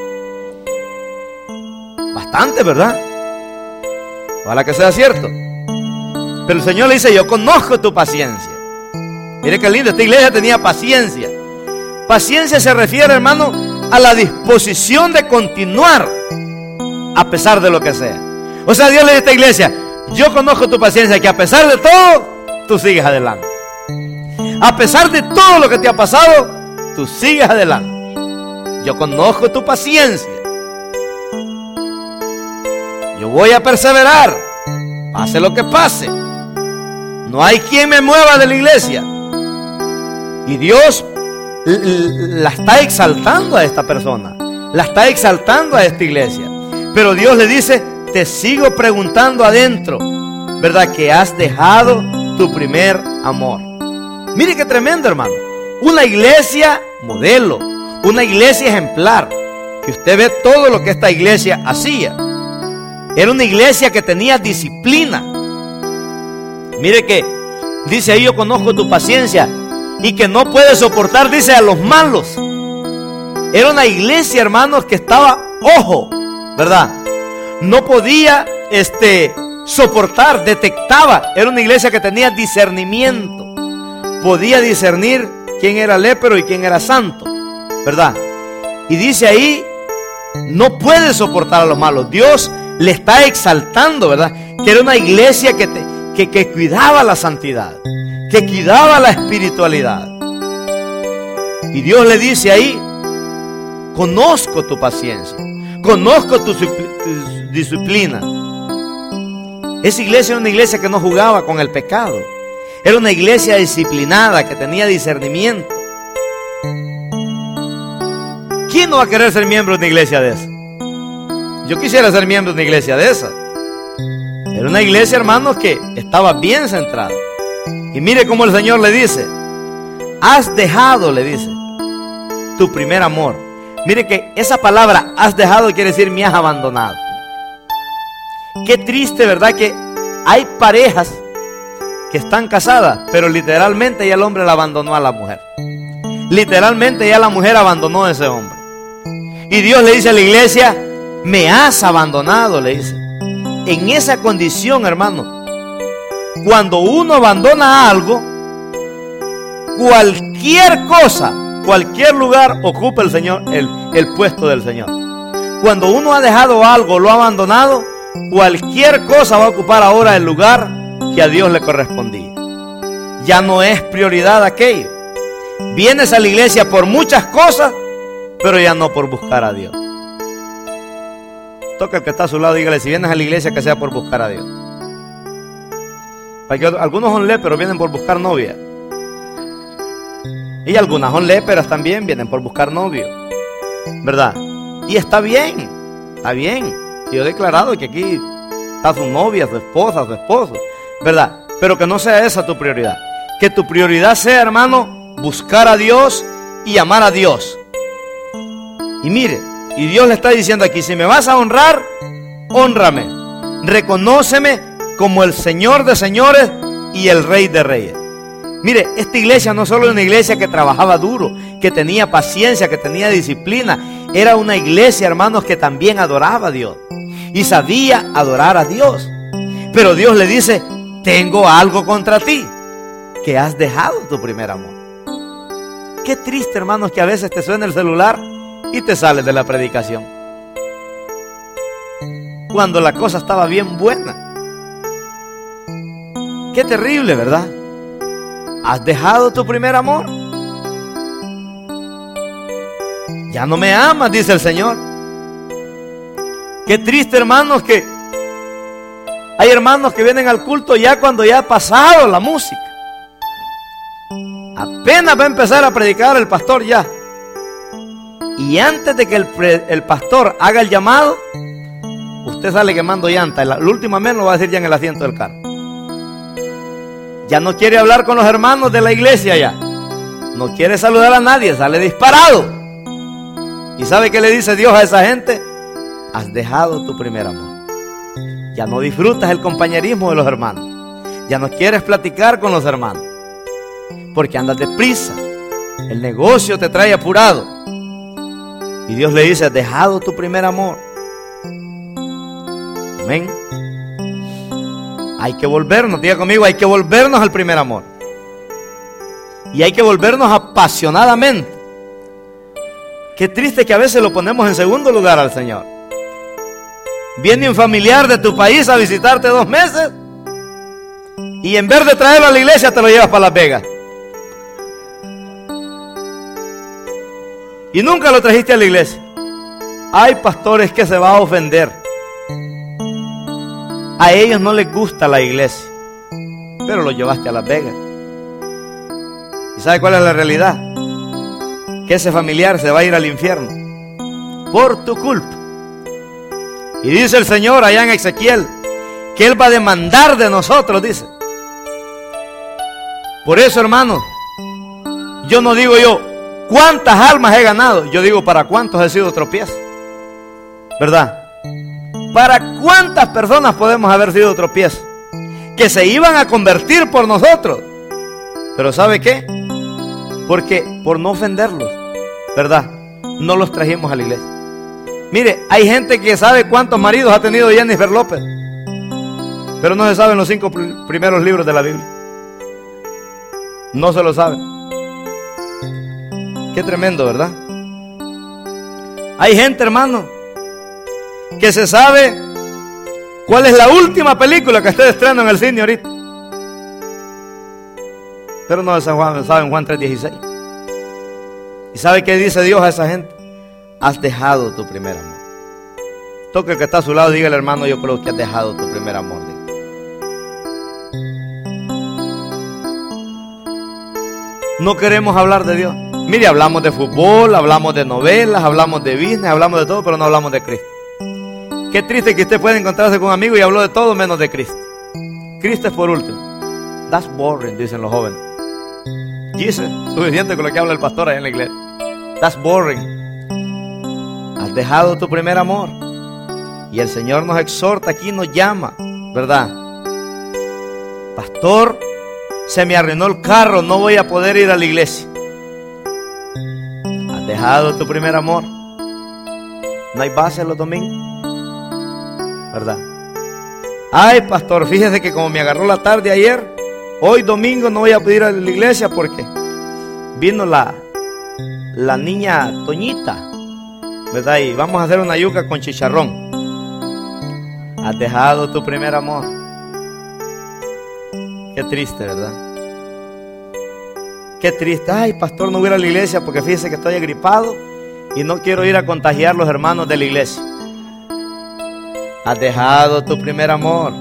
Bastante, ¿verdad? Ojalá que sea cierto. Pero el Señor le dice, yo conozco tu paciencia. Mire qué lindo, esta iglesia tenía paciencia. Paciencia se refiere, hermano, a la disposición de continuar a pesar de lo que sea. O sea, Dios le dice a esta iglesia, yo conozco tu paciencia, que a pesar de todo, tú sigues adelante. A pesar de todo lo que te ha pasado, tú sigues adelante. Yo conozco tu paciencia. Yo voy a perseverar, pase lo que pase. No hay quien me mueva de la iglesia. Y Dios la está exaltando a esta persona, la está exaltando a esta iglesia. Pero Dios le dice, te sigo preguntando adentro, ¿verdad?, que has dejado tu primer amor. Mire qué tremendo, hermano. Una iglesia modelo, una iglesia ejemplar, que usted ve todo lo que esta iglesia hacía. Era una iglesia que tenía disciplina. Mire que dice ahí, yo conozco tu paciencia y que no puede soportar, dice, a los malos. Era una iglesia, hermanos, que estaba, ojo, ¿verdad? No podía este, soportar, detectaba. Era una iglesia que tenía discernimiento. Podía discernir quién era lépero y quién era santo, ¿verdad? Y dice ahí, no puede soportar a los malos. Dios le está exaltando, ¿verdad? Que era una iglesia que, te, que, que cuidaba la santidad, que cuidaba la espiritualidad. Y Dios le dice ahí, conozco tu paciencia, conozco tu, tu disciplina. Esa iglesia era una iglesia que no jugaba con el pecado. Era una iglesia disciplinada, que tenía discernimiento. ¿Quién no va a querer ser miembro de una iglesia de esa? Yo quisiera ser miembro de una iglesia de esa. Era una iglesia, hermanos, que estaba bien centrada. Y mire cómo el Señor le dice, has dejado, le dice, tu primer amor. Mire que esa palabra has dejado quiere decir me has abandonado. Qué triste, ¿verdad? Que hay parejas que están casadas, pero literalmente ya el hombre la abandonó a la mujer. Literalmente ya la mujer abandonó a ese hombre. Y Dios le dice a la iglesia, me has abandonado, le dice. En esa condición, hermano, cuando uno abandona algo, cualquier cosa, cualquier lugar ocupa el Señor, el, el puesto del Señor. Cuando uno ha dejado algo, lo ha abandonado, cualquier cosa va a ocupar ahora el lugar que a Dios le correspondía. Ya no es prioridad aquello. Vienes a la iglesia por muchas cosas, pero ya no por buscar a Dios. Toca el que está a su lado, dígale, si vienes a la iglesia, que sea por buscar a Dios. Porque algunos son léperos, vienen por buscar novia. Y algunas son léperas también, vienen por buscar novio, ¿verdad? Y está bien, está bien. Yo he declarado que aquí está su novia, su esposa, su esposo, ¿verdad? Pero que no sea esa tu prioridad. Que tu prioridad sea, hermano, buscar a Dios y amar a Dios. Y mire, y Dios le está diciendo aquí, si me vas a honrar, hónrame. Reconóceme como el Señor de señores y el Rey de reyes. Mire, esta iglesia no solo era una iglesia que trabajaba duro, que tenía paciencia, que tenía disciplina. Era una iglesia, hermanos, que también adoraba a Dios. Y sabía adorar a Dios. Pero Dios le dice, tengo algo contra ti, que has dejado tu primer amor. Qué triste, hermanos, que a veces te suena el celular y te sales de la predicación, cuando la cosa estaba bien buena. Qué terrible, ¿verdad? ¿Has dejado tu primer amor? Ya no me amas, dice el Señor. Qué triste, hermanos, que hay hermanos que vienen al culto ya cuando ya ha pasado la música. Apenas va a empezar a predicar el pastor ya. Y antes de que el, pre, el pastor haga el llamado, usted sale quemando llanta. La, la última vez lo va a decir ya en el asiento del carro. Ya no quiere hablar con los hermanos de la iglesia ya. No quiere saludar a nadie, sale disparado. ¿Y sabe qué le dice Dios a esa gente? Has dejado tu primer amor. Ya no disfrutas el compañerismo de los hermanos. Ya no quieres platicar con los hermanos, porque andas deprisa. El negocio te trae apurado. Y Dios le dice, has dejado tu primer amor. Amén. Hay que volvernos, diga conmigo, hay que volvernos al primer amor. Y hay que volvernos apasionadamente. Qué triste que a veces lo ponemos en segundo lugar al Señor. Viene un familiar de tu país a visitarte dos meses y en vez de traerlo a la iglesia te lo llevas para Las Vegas. Y nunca lo trajiste a la iglesia. Hay pastores que se van a ofender. A ellos no les gusta la iglesia, pero lo llevaste a Las Vegas. ¿Y sabe cuál es la realidad? Que ese familiar se va a ir al infierno por tu culpa. Y dice el Señor allá en Ezequiel que Él va a demandar de nosotros, dice. Por eso, hermanos, yo no digo yo cuántas almas he ganado, yo digo para cuántos he sido tropiezo, ¿verdad? ¿Para cuántas personas podemos haber sido tropiezo? Que se iban a convertir por nosotros. Pero ¿sabe qué? Porque por no ofenderlos, ¿verdad? No los trajimos a la iglesia. Mire, hay gente que sabe cuántos maridos ha tenido Jennifer López, pero no se saben los cinco pr- primeros libros de la Biblia. No se lo saben. Qué tremendo, ¿verdad? Hay gente, hermano, que se sabe cuál es la última película que esté de estreno en el cine ahorita, pero no saben Juan tres dieciséis. ¿Y sabe qué dice Dios a esa gente? Has dejado tu primer amor. Toque el que está a su lado, dígale, hermano, yo creo que has dejado tu primer amor. Dígale. No queremos hablar de Dios. Mire, hablamos de fútbol, hablamos de novelas, hablamos de business, hablamos de todo, pero no hablamos de Cristo. Qué triste que usted pueda encontrarse con un amigo y habló de todo menos de Cristo. Cristo es por último. That's boring, dicen los jóvenes. Dice, suficiente con lo que habla el pastor ahí en la iglesia. That's boring. has dejado tu primer amor. Y el Señor nos exhorta aquí, nos llama, ¿verdad? Pastor, se me arruinó el carro, no voy a poder ir a la iglesia. Has dejado tu primer amor. No hay base los domingos, ¿verdad? Ay, pastor, fíjese que como me agarró la tarde ayer, hoy domingo no voy a poder ir a la iglesia porque vino la, la niña Toñita, ¿verdad? Y vamos a hacer una yuca con chicharrón. Has dejado tu primer amor. Qué triste, ¿verdad? Qué triste. Ay, pastor, no voy a ir a la iglesia porque fíjese que estoy agripado y no quiero ir a contagiar a los hermanos de la iglesia. Has dejado tu primer amor.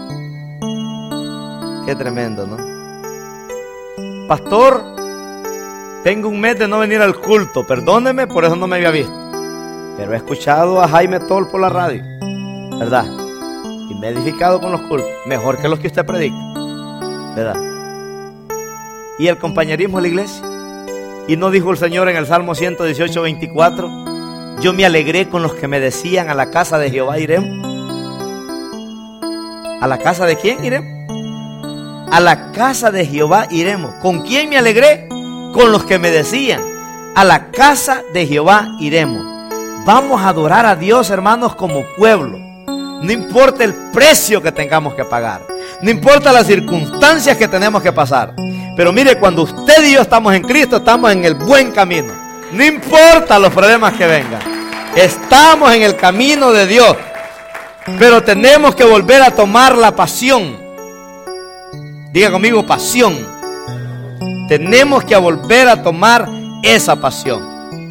Qué tremendo, ¿no? Pastor, tengo un mes de no venir al culto. Perdóneme, por eso no me había visto. Pero he escuchado a Jaime Tol por la radio, ¿verdad? Y me he edificado con los cultos. Mejor que los que usted predica, ¿verdad? Y el compañerismo de la iglesia. Y no dijo el Señor en el Salmo ciento dieciocho, veinticuatro: yo me alegré con los que me decían, a la casa de Jehová iremos. ¿A la casa de quién iremos? A la casa de Jehová iremos. ¿Con quién me alegré? Con los que me decían, a la casa de Jehová iremos. Vamos a adorar a Dios, hermanos, como pueblo. No importa el precio que tengamos que pagar, no importa las circunstancias que tenemos que pasar. Pero mire, cuando usted y yo estamos en Cristo, estamos en el buen camino. No importa los problemas que vengan, estamos en el camino de Dios. Pero tenemos que volver a tomar la pasión. Diga conmigo, pasión. Tenemos que volver a tomar esa pasión.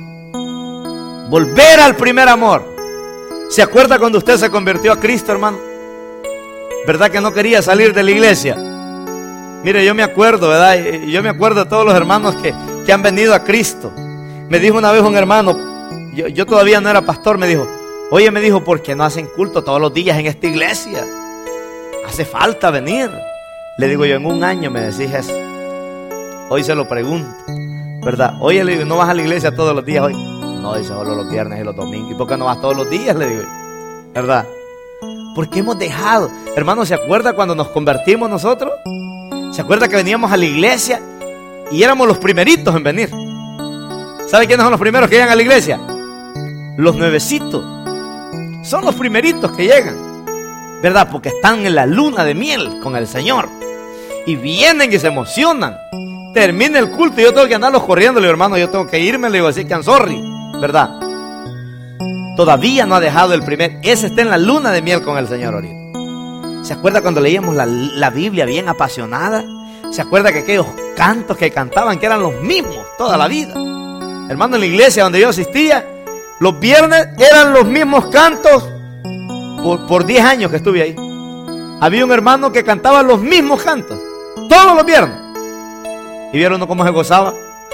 Volver al primer amor. ¿Se acuerda cuando usted se convirtió a Cristo, hermano? ¿Verdad que no quería salir de la iglesia? Mire, yo me acuerdo, ¿verdad? Yo me acuerdo de todos los hermanos que, que han venido a Cristo. Me dijo una vez un hermano, yo, yo todavía no era pastor, me dijo: oye, me dijo, ¿por qué no hacen culto todos los días en esta iglesia? Hace falta venir. Le digo yo, en un año me decís eso. Hoy se lo pregunto, ¿verdad? Oye, le digo, ¿no vas a la iglesia todos los días hoy? No, dice, solo los viernes y los domingos. ¿Y por qué no vas todos los días? Le digo, ¿verdad? Porque hemos dejado. Hermano, ¿se acuerda cuando nos convertimos nosotros? ¿Se acuerda que veníamos a la iglesia y éramos los primeritos en venir? ¿Sabe quiénes son los primeros que llegan a la iglesia? Los nuevecitos. Son los primeritos que llegan, ¿verdad? Porque están en la luna de miel con el Señor. Y vienen y se emocionan. Termina el culto y yo tengo que andarlos corriendo. Le digo, hermano, yo tengo que irme. Le digo, así que I'm sorry, ¿verdad? Todavía no ha dejado el primer. Ese está en la luna de miel con el Señor ahorita. ¿Se acuerda cuando leíamos la, la Biblia bien apasionada? ¿Se acuerda que aquellos cantos que cantaban, que eran los mismos toda la vida? Hermano, en la iglesia donde yo asistía, los viernes eran los mismos cantos. Por, por diez años que estuve ahí, había un hermano que cantaba los mismos cantos todos los viernes. ¿Y vieron cómo se gozaba?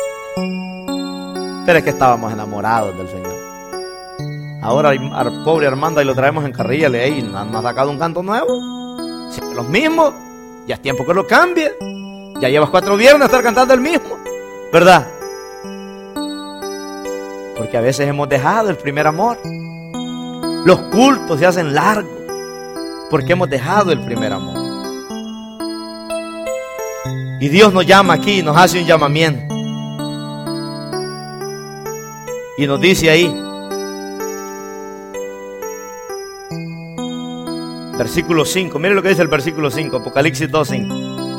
Pero es que estábamos enamorados del Señor. Ahora al pobre Armando ahí lo traemos en carrilla, y no ha sacado un canto nuevo. Si los mismos, ya es tiempo que lo cambie. Ya llevas cuatro viernes a estar cantando el mismo, ¿verdad? Porque a veces hemos dejado el primer amor. Los cultos se hacen largos porque hemos dejado el primer amor. Y Dios nos llama aquí, nos hace un llamamiento. Y nos dice ahí, versículo cinco, mire lo que dice el versículo cinco, Apocalipsis dos, cinco.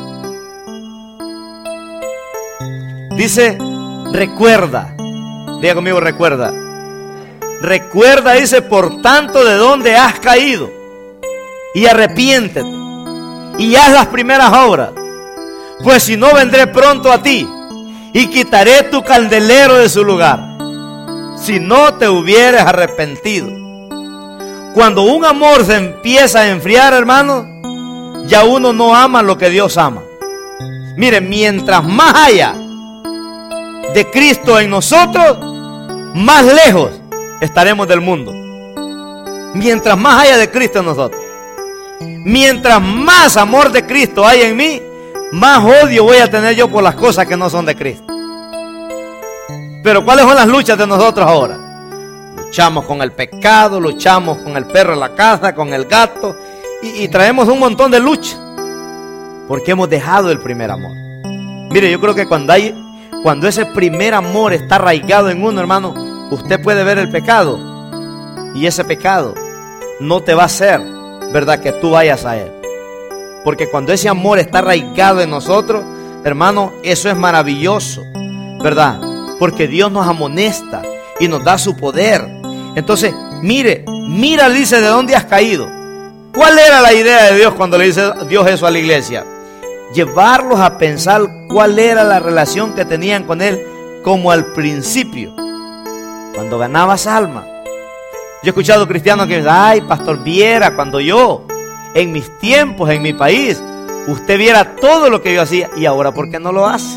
Dice, recuerda, diga conmigo, recuerda. Recuerda, dice, por tanto, de dónde has caído, y arrepiéntete, y haz las primeras obras, pues si no, vendré pronto a ti, y quitaré tu candelero de su lugar, si no te hubieres arrepentido. Cuando un amor se empieza a enfriar, hermano, ya uno no ama lo que Dios ama. Miren, mientras más haya de Cristo en nosotros, más lejos estaremos del mundo. Mientras más haya de Cristo en nosotros, mientras más amor de Cristo hay en mí, más odio voy a tener yo por las cosas que no son de Cristo. Pero ¿cuáles son las luchas de nosotros ahora? luchamos con el pecado, luchamos con el perro en la casa, con el gato, y, y traemos un montón de lucha, porque hemos dejado el primer amor. Mire, yo creo que cuando hay, cuando ese primer amor está arraigado en uno, hermano, usted puede ver el pecado, y ese pecado no te va a hacer, ¿verdad?, que tú vayas a él. Porque cuando ese amor está arraigado en nosotros, hermano, eso es maravilloso, ¿verdad? Porque Dios nos amonesta y nos da su poder. Entonces, mire, mira, dice, ¿de dónde has caído? ¿Cuál era la idea de Dios cuando le dice Dios eso a la iglesia? Llevarlos a pensar cuál era la relación que tenían con Él como al principio, cuando ganabas alma. Yo he escuchado cristianos que dicen, ay, pastor, viera cuando yo, en mis tiempos, en mi país, usted viera todo lo que yo hacía, y ahora ¿por qué no lo hace?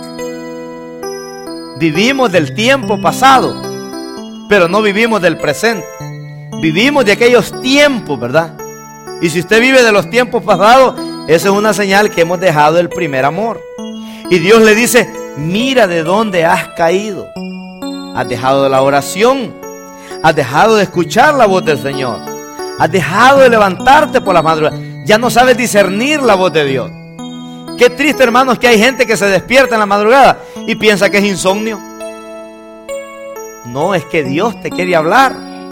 Vivimos del tiempo pasado, pero no vivimos del presente. Vivimos de aquellos tiempos, ¿verdad? Y si usted vive de los tiempos pasados, eso es una señal que hemos dejado el primer amor. Y Dios le dice, mira de dónde has caído. Has dejado la oración, has dejado de escuchar la voz del Señor, has dejado de levantarte por las madrugadas, ya no sabes discernir la voz de Dios. Qué triste, hermanos, que hay gente que se despierta en la madrugada y piensa que es insomnio. No, es que Dios te quiere hablar.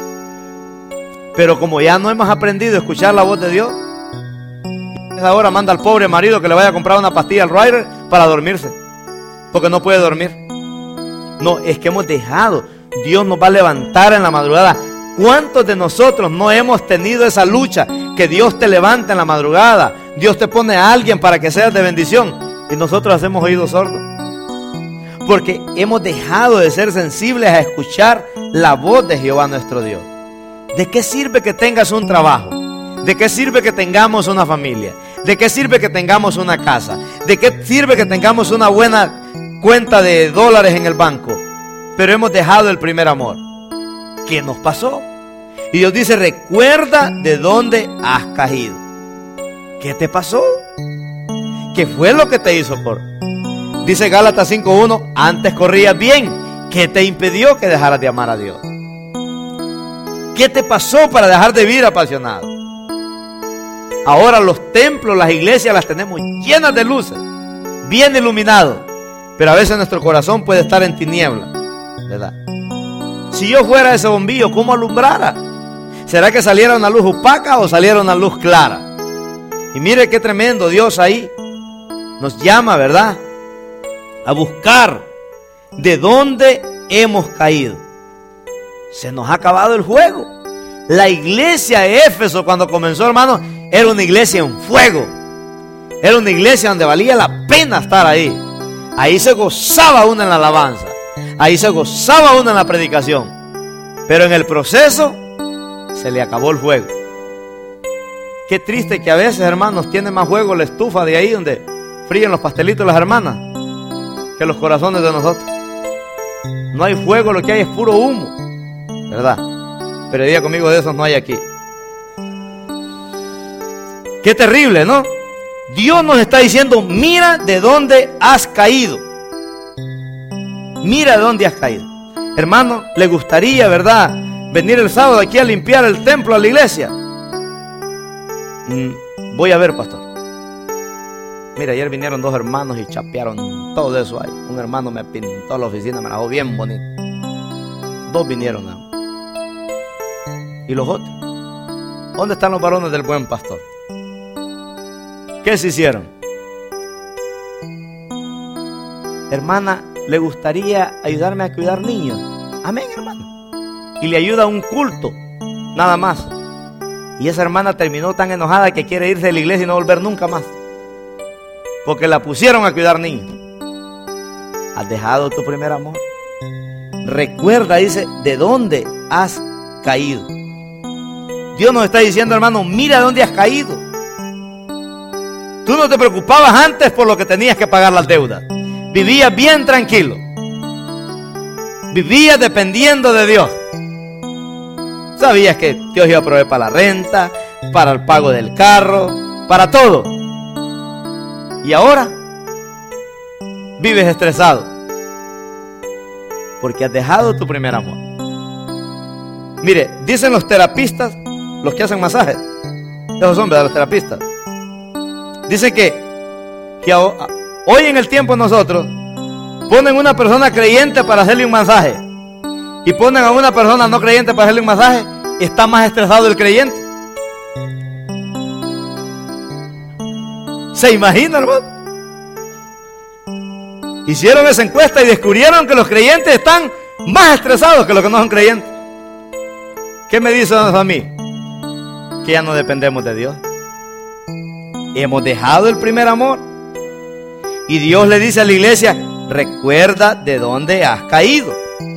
Pero como ya no hemos aprendido a escuchar la voz de Dios, ahora manda al pobre marido que le vaya a comprar una pastilla al Rider para dormirse, porque no puede dormir. No, es que hemos dejado. Dios nos va a levantar en la madrugada. ¿Cuántos de nosotros no hemos tenido esa lucha? Que Dios te levanta en la madrugada, Dios te pone a alguien para que seas de bendición, y nosotros hacemos oídos sordos, porque hemos dejado de ser sensibles a escuchar la voz de Jehová nuestro Dios. ¿De qué sirve que tengas un trabajo? ¿De qué sirve que tengamos una familia? ¿De qué sirve que tengamos una casa? ¿De qué sirve que tengamos una buena cuenta de dólares en el banco, pero hemos dejado el primer amor? ¿Qué nos pasó? Y Dios dice, recuerda de dónde has caído. ¿Qué te pasó? ¿Qué fue lo que te hizo por? Dice Gálatas cinco uno, antes corrías bien. ¿Qué te impidió que dejaras de amar a Dios? ¿Qué te pasó para dejar de vivir apasionado? Ahora los templos, las iglesias las tenemos llenas de luces, bien iluminados, pero a veces nuestro corazón puede estar en tinieblas, ¿verdad? Si yo fuera ese bombillo, ¿cómo alumbrara? ¿Será que saliera una luz opaca o saliera una luz clara? Y mire qué tremendo, Dios ahí nos llama, ¿verdad?, a buscar de dónde hemos caído. Se nos ha acabado el juego. La iglesia de Éfeso, cuando comenzó, hermano, era una iglesia en fuego. Era una iglesia donde valía la pena estar ahí. Ahí se gozaba uno en la alabanza, ahí se gozaba uno en la predicación. Pero en el proceso se le acabó el juego. Qué triste que a veces, hermanos, tiene más juego la estufa de ahí donde fríen los pastelitos las hermanas que los corazones de nosotros. No hay fuego, lo que hay es puro humo, ¿verdad? Pero diga conmigo, de esos no hay aquí. Qué terrible, ¿no? Dios nos está diciendo, mira de dónde has caído. Mira de dónde has caído. Hermano, ¿le gustaría, verdad, venir el sábado aquí a limpiar el templo, a la iglesia? Mm, voy a ver, pastor. Mira, ayer vinieron dos hermanos y chapearon todo eso ahí. Un hermano me pintó la oficina, me la dejó bien bonita. Dos vinieron. ¿no? ¿Y los otros? ¿Dónde están los varones del buen pastor? ¿Qué se hicieron? Hermana, ¿le gustaría ayudarme a cuidar niños? Amén, hermano. Y le ayuda a un culto, nada más. Y esa hermana terminó tan enojada que quiere irse de la iglesia y no volver nunca más, porque la pusieron a cuidar niños. ¿Has dejado tu primer amor? Recuerda, dice, de dónde has caído. Dios nos está diciendo, hermano, mira de dónde has caído. Tú no te preocupabas antes por lo que tenías que pagar las deudas. Vivías bien tranquilo. Vivías dependiendo de Dios. Sabías que Dios iba a proveer para la renta, para el pago del carro, para todo. Y ahora vives estresado porque has dejado tu primer amor. Mire, dicen los terapistas, los que hacen masajes, esos son, ¿verdad? Los terapistas. Dicen que, que hoy en el tiempo nosotros ponen una persona creyente para hacerle un masaje y ponen a una persona no creyente para hacerle un masaje, está más estresado el creyente. ¿Se imagina, hermano? Hicieron esa encuesta y descubrieron que los creyentes están más estresados que los que no son creyentes. ¿Qué me dicen a mí? Que ya no dependemos de Dios. Hemos dejado el primer amor. Y Dios le dice a la iglesia: recuerda de dónde has caído.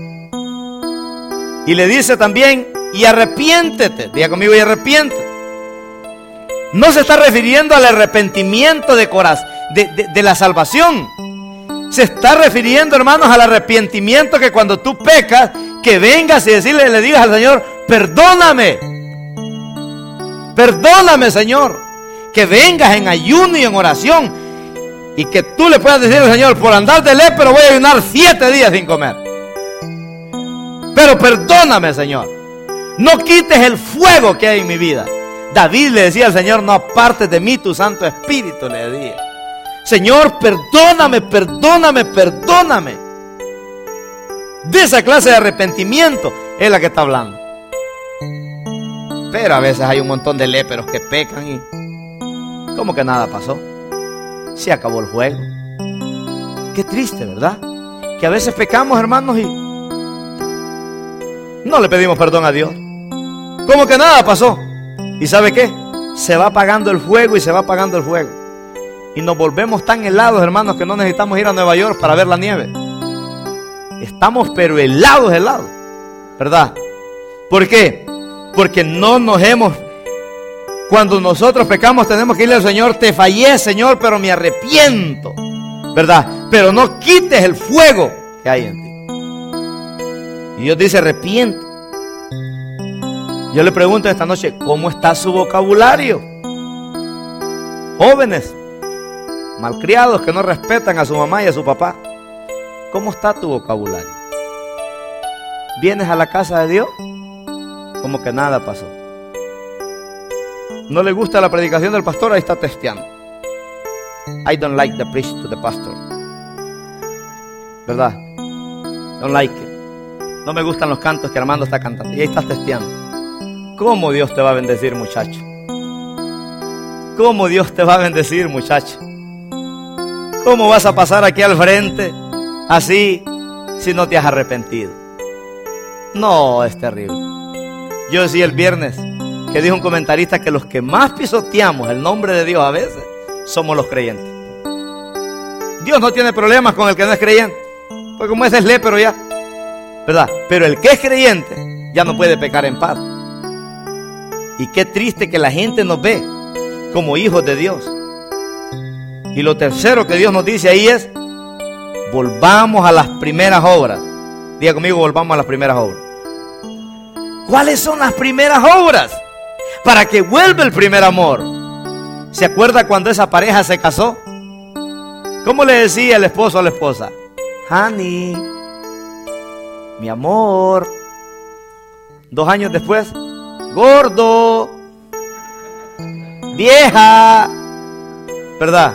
Y le dice también: y arrepiéntete. Diga conmigo: y arrepiéntete. No se está refiriendo al arrepentimiento de, corazón, de, de, de la salvación. Se está refiriendo, hermanos, al arrepentimiento que cuando tú pecas, que vengas y decirle, le digas al Señor: perdóname. Perdóname, Señor. Que vengas en ayuno y en oración. Y que tú le puedas decir al Señor: por andar de lepero voy a ayunar siete días sin comer. Pero perdóname, Señor. No quites el fuego que hay en mi vida. David le decía al Señor: no apartes de mí tu Santo Espíritu, le decía. Señor, perdóname, perdóname, perdóname. De esa clase de arrepentimiento es la que está hablando. Pero a veces hay un montón de léperos que pecan y como que nada pasó. Se acabó el juego. Qué triste, ¿verdad? Que a veces pecamos, hermanos, y no le pedimos perdón a Dios. Como que nada pasó. ¿Y sabe qué? Se va apagando el fuego y se va apagando el fuego. Y nos volvemos tan helados, hermanos, que no necesitamos ir a Nueva York para ver la nieve. Estamos pero helados, helados, ¿verdad? ¿Por qué? Porque no nos hemos... Cuando nosotros pecamos tenemos que irle al Señor: te fallé, Señor, pero me arrepiento, ¿verdad? Pero no quites el fuego que hay en ti. Y Dios dice: arrepiente. Yo le pregunto esta noche: ¿cómo está su vocabulario? Jóvenes malcriados que no respetan a su mamá y a su papá, ¿cómo está tu vocabulario? ¿Vienes a la casa de Dios? Como que nada pasó. ¿No le gusta la predicación del pastor? Ahí está testeando. I don't like the preach to the pastor. ¿Verdad? Don't like it. No me gustan los cantos que Armando está cantando. Y ahí estás testeando. ¿Cómo Dios te va a bendecir, muchacho? ¿Cómo Dios te va a bendecir, muchacho? ¿Cómo vas a pasar aquí al frente así si no te has arrepentido? No, es terrible. Yo decía el viernes que dijo un comentarista que los que más pisoteamos el nombre de Dios a veces somos los creyentes. Dios no tiene problemas con el que no es creyente, porque como ese es lépero ya, ¿verdad? Pero el que es creyente ya no puede pecar en paz. Y qué triste que la gente nos ve como hijos de Dios. Y lo tercero que Dios nos dice ahí es: volvamos a las primeras obras. Diga conmigo: volvamos a las primeras obras. ¿Cuáles son las primeras obras? Para que vuelva el primer amor. ¿Se acuerda cuando esa pareja se casó? ¿Cómo le decía el esposo a la esposa? Honey, mi amor. Dos años después: gordo, vieja, ¿verdad?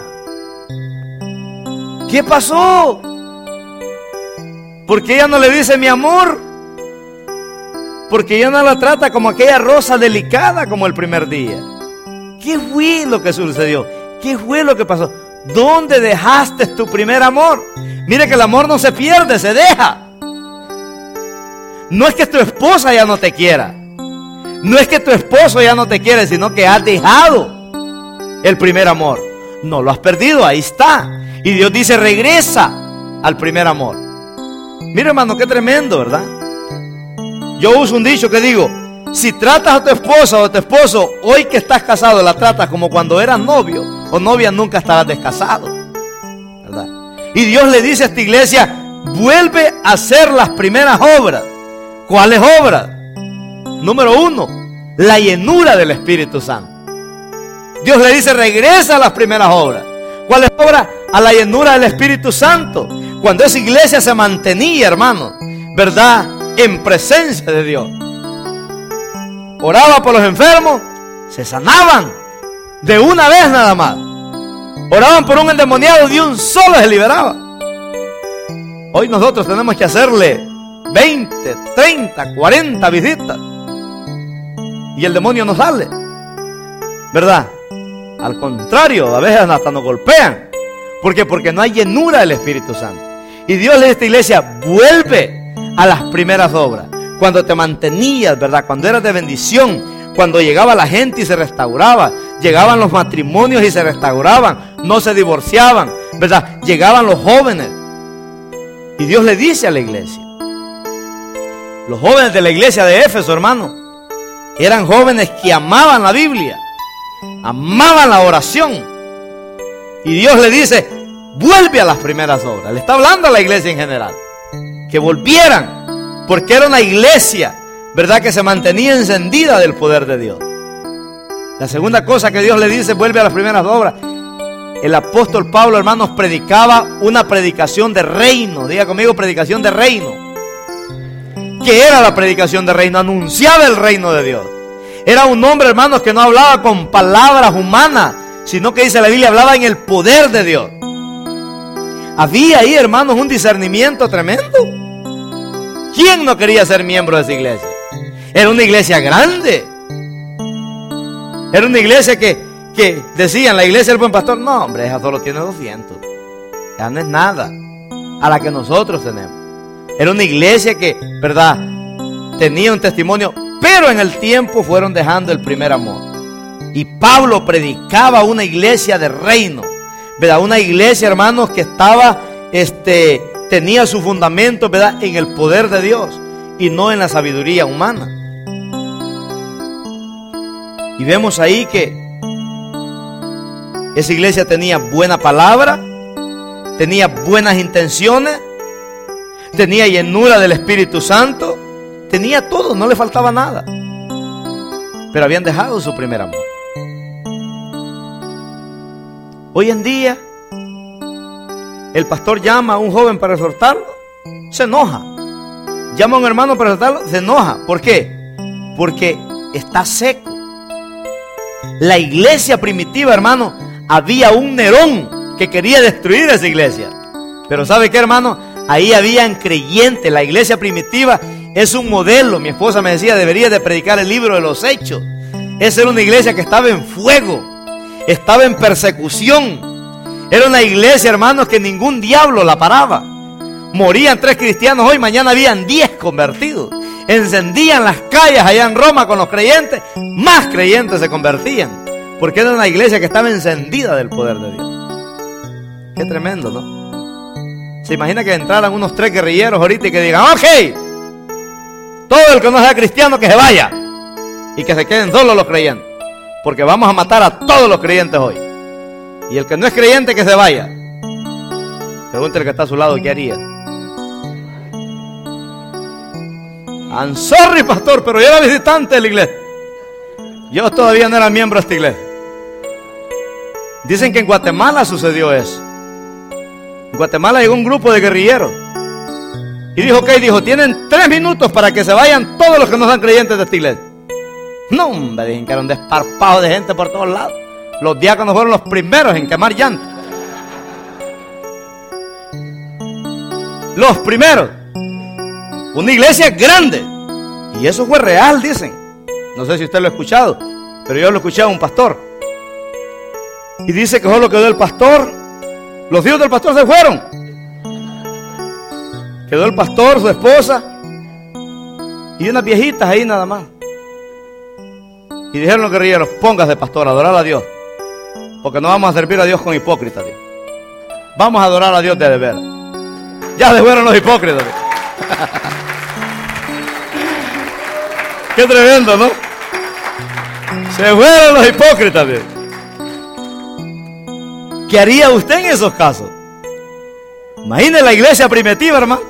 ¿Qué pasó? ¿Por qué ella no le dice mi amor? Porque ella no la trata como aquella rosa delicada como el primer día. ¿Qué fue lo que sucedió? ¿Qué fue lo que pasó? ¿Dónde dejaste tu primer amor? Mire que el amor no se pierde, se deja. No es que tu esposa ya no te quiera. No es que tu esposo ya no te quiere, sino que has dejado el primer amor. No lo has perdido, ahí está. Y Dios dice: regresa al primer amor. Mire, hermano, qué tremendo, ¿verdad? Yo uso un dicho que digo: si tratas a tu esposa o a tu esposo hoy que estás casado, la tratas como cuando eras novio o novia, nunca estarás descasado, ¿verdad? Y Dios le dice a esta iglesia: vuelve a hacer las primeras obras. ¿Cuáles obras? Número uno, la llenura del Espíritu Santo. Dios le dice: regresa a las primeras obras. ¿Cuáles obras? A la llenura del Espíritu Santo. Cuando esa iglesia se mantenía, hermano, ¿verdad?, en presencia de Dios. oraba por los enfermos, se sanaban de una vez nada más. Oraban por un endemoniado, de un solo se liberaba. Hoy nosotros tenemos que hacerle veinte, treinta, cuarenta visitas y el demonio no sale, ¿verdad? Al contrario, a veces hasta nos golpean. ¿Por qué? Porque no hay llenura del Espíritu Santo. Y Dios le dice a esta iglesia: vuelve a las primeras obras. Cuando te mantenías, ¿verdad? Cuando eras de bendición, cuando llegaba la gente y se restauraba, llegaban los matrimonios y se restauraban, no se divorciaban, ¿verdad? Llegaban los jóvenes. Y Dios le dice a la iglesia, los jóvenes de la iglesia de Éfeso, hermano, eran jóvenes que amaban la Biblia, amaban la oración. Y Dios le dice: vuelve a las primeras obras. Le está hablando a la iglesia en general, que volvieran, porque era una iglesia, ¿verdad?, que se mantenía encendida del poder de Dios. La segunda cosa que Dios le dice: vuelve a las primeras obras. El apóstol Pablo, hermanos, predicaba una predicación de reino. Diga conmigo: predicación de reino. ¿Qué era la predicación de reino? Anunciaba el reino de Dios. Era un hombre, hermanos, que no hablaba con palabras humanas, sino que, dice la Biblia, hablaba en el poder de Dios. Había ahí, hermanos, un discernimiento tremendo. ¿Quién no quería ser miembro de esa iglesia? Era una iglesia grande. Era una iglesia que, que decían, la iglesia del buen pastor. No, hombre, esa solo tiene doscientos. Ya no es nada a la que nosotros tenemos. Era una iglesia que, ¿verdad?, tenía un testimonio, pero en el tiempo fueron dejando el primer amor. Y Pablo predicaba una iglesia de reino, ¿verdad? Una iglesia, hermanos, que estaba, este, tenía su fundamento, ¿verdad?, en el poder de Dios y no en la sabiduría humana. Y vemos ahí que esa iglesia tenía buena palabra, tenía buenas intenciones, tenía llenura del Espíritu Santo, tenía todo, no le faltaba nada. Pero habían dejado su primer amor. Hoy en día, el pastor llama a un joven para exhortarlo, se enoja. Llama a un hermano para exhortarlo, se enoja. ¿Por qué? Porque está seco. La iglesia primitiva, hermano, había un Nerón que quería destruir esa iglesia. Pero ¿sabe qué, hermano? Ahí habían creyentes. La iglesia primitiva es un modelo. Mi esposa me decía: debería de predicar el libro de los Hechos. Esa era una iglesia que estaba en fuego, estaba en persecución. Era una iglesia, hermanos, que ningún diablo la paraba. Morían tres cristianos hoy, mañana habían diez convertidos. Encendían las calles allá en Roma con los creyentes, más creyentes se convertían, porque era una iglesia que estaba encendida del poder de Dios. Qué tremendo, ¿no? Se imagina que entraran unos tres guerrilleros ahorita y que digan: ok, todo el que no sea cristiano que se vaya, y que se queden solo los creyentes, porque vamos a matar a todos los creyentes hoy. Y el que no es creyente que se vaya. Pregúntale que está a su lado: ¿qué haría? I'm sorry, pastor, pero yo era visitante de la iglesia. Yo todavía no era miembro de esta iglesia. Dicen que en Guatemala sucedió eso. En Guatemala llegó un grupo de guerrilleros y dijo: ok, dijo, tienen tres minutos para que se vayan todos los que no sean creyentes de esta iglesia. No, hombre, dicen que era un desparpajo de gente por todos lados. Los diáconos fueron los primeros en quemar llanto. Los primeros. Una iglesia grande. Y eso fue real, dicen. No sé si usted lo ha escuchado, pero yo lo escuché a un pastor. Y dice que solo quedó el pastor. Los hijos del pastor se fueron. Quedó el pastor, su esposa y unas viejitas ahí nada más. Y dijeron los guerrilleros: póngase, pastor, a adorar a Dios, porque no vamos a servir a Dios con hipócritas. Tío. Vamos a adorar a Dios de deber. Ya se fueron los hipócritas. Qué tremendo, ¿no? Se fueron los hipócritas. Tío. ¿Qué haría usted en esos casos? Imagine la iglesia primitiva, hermano.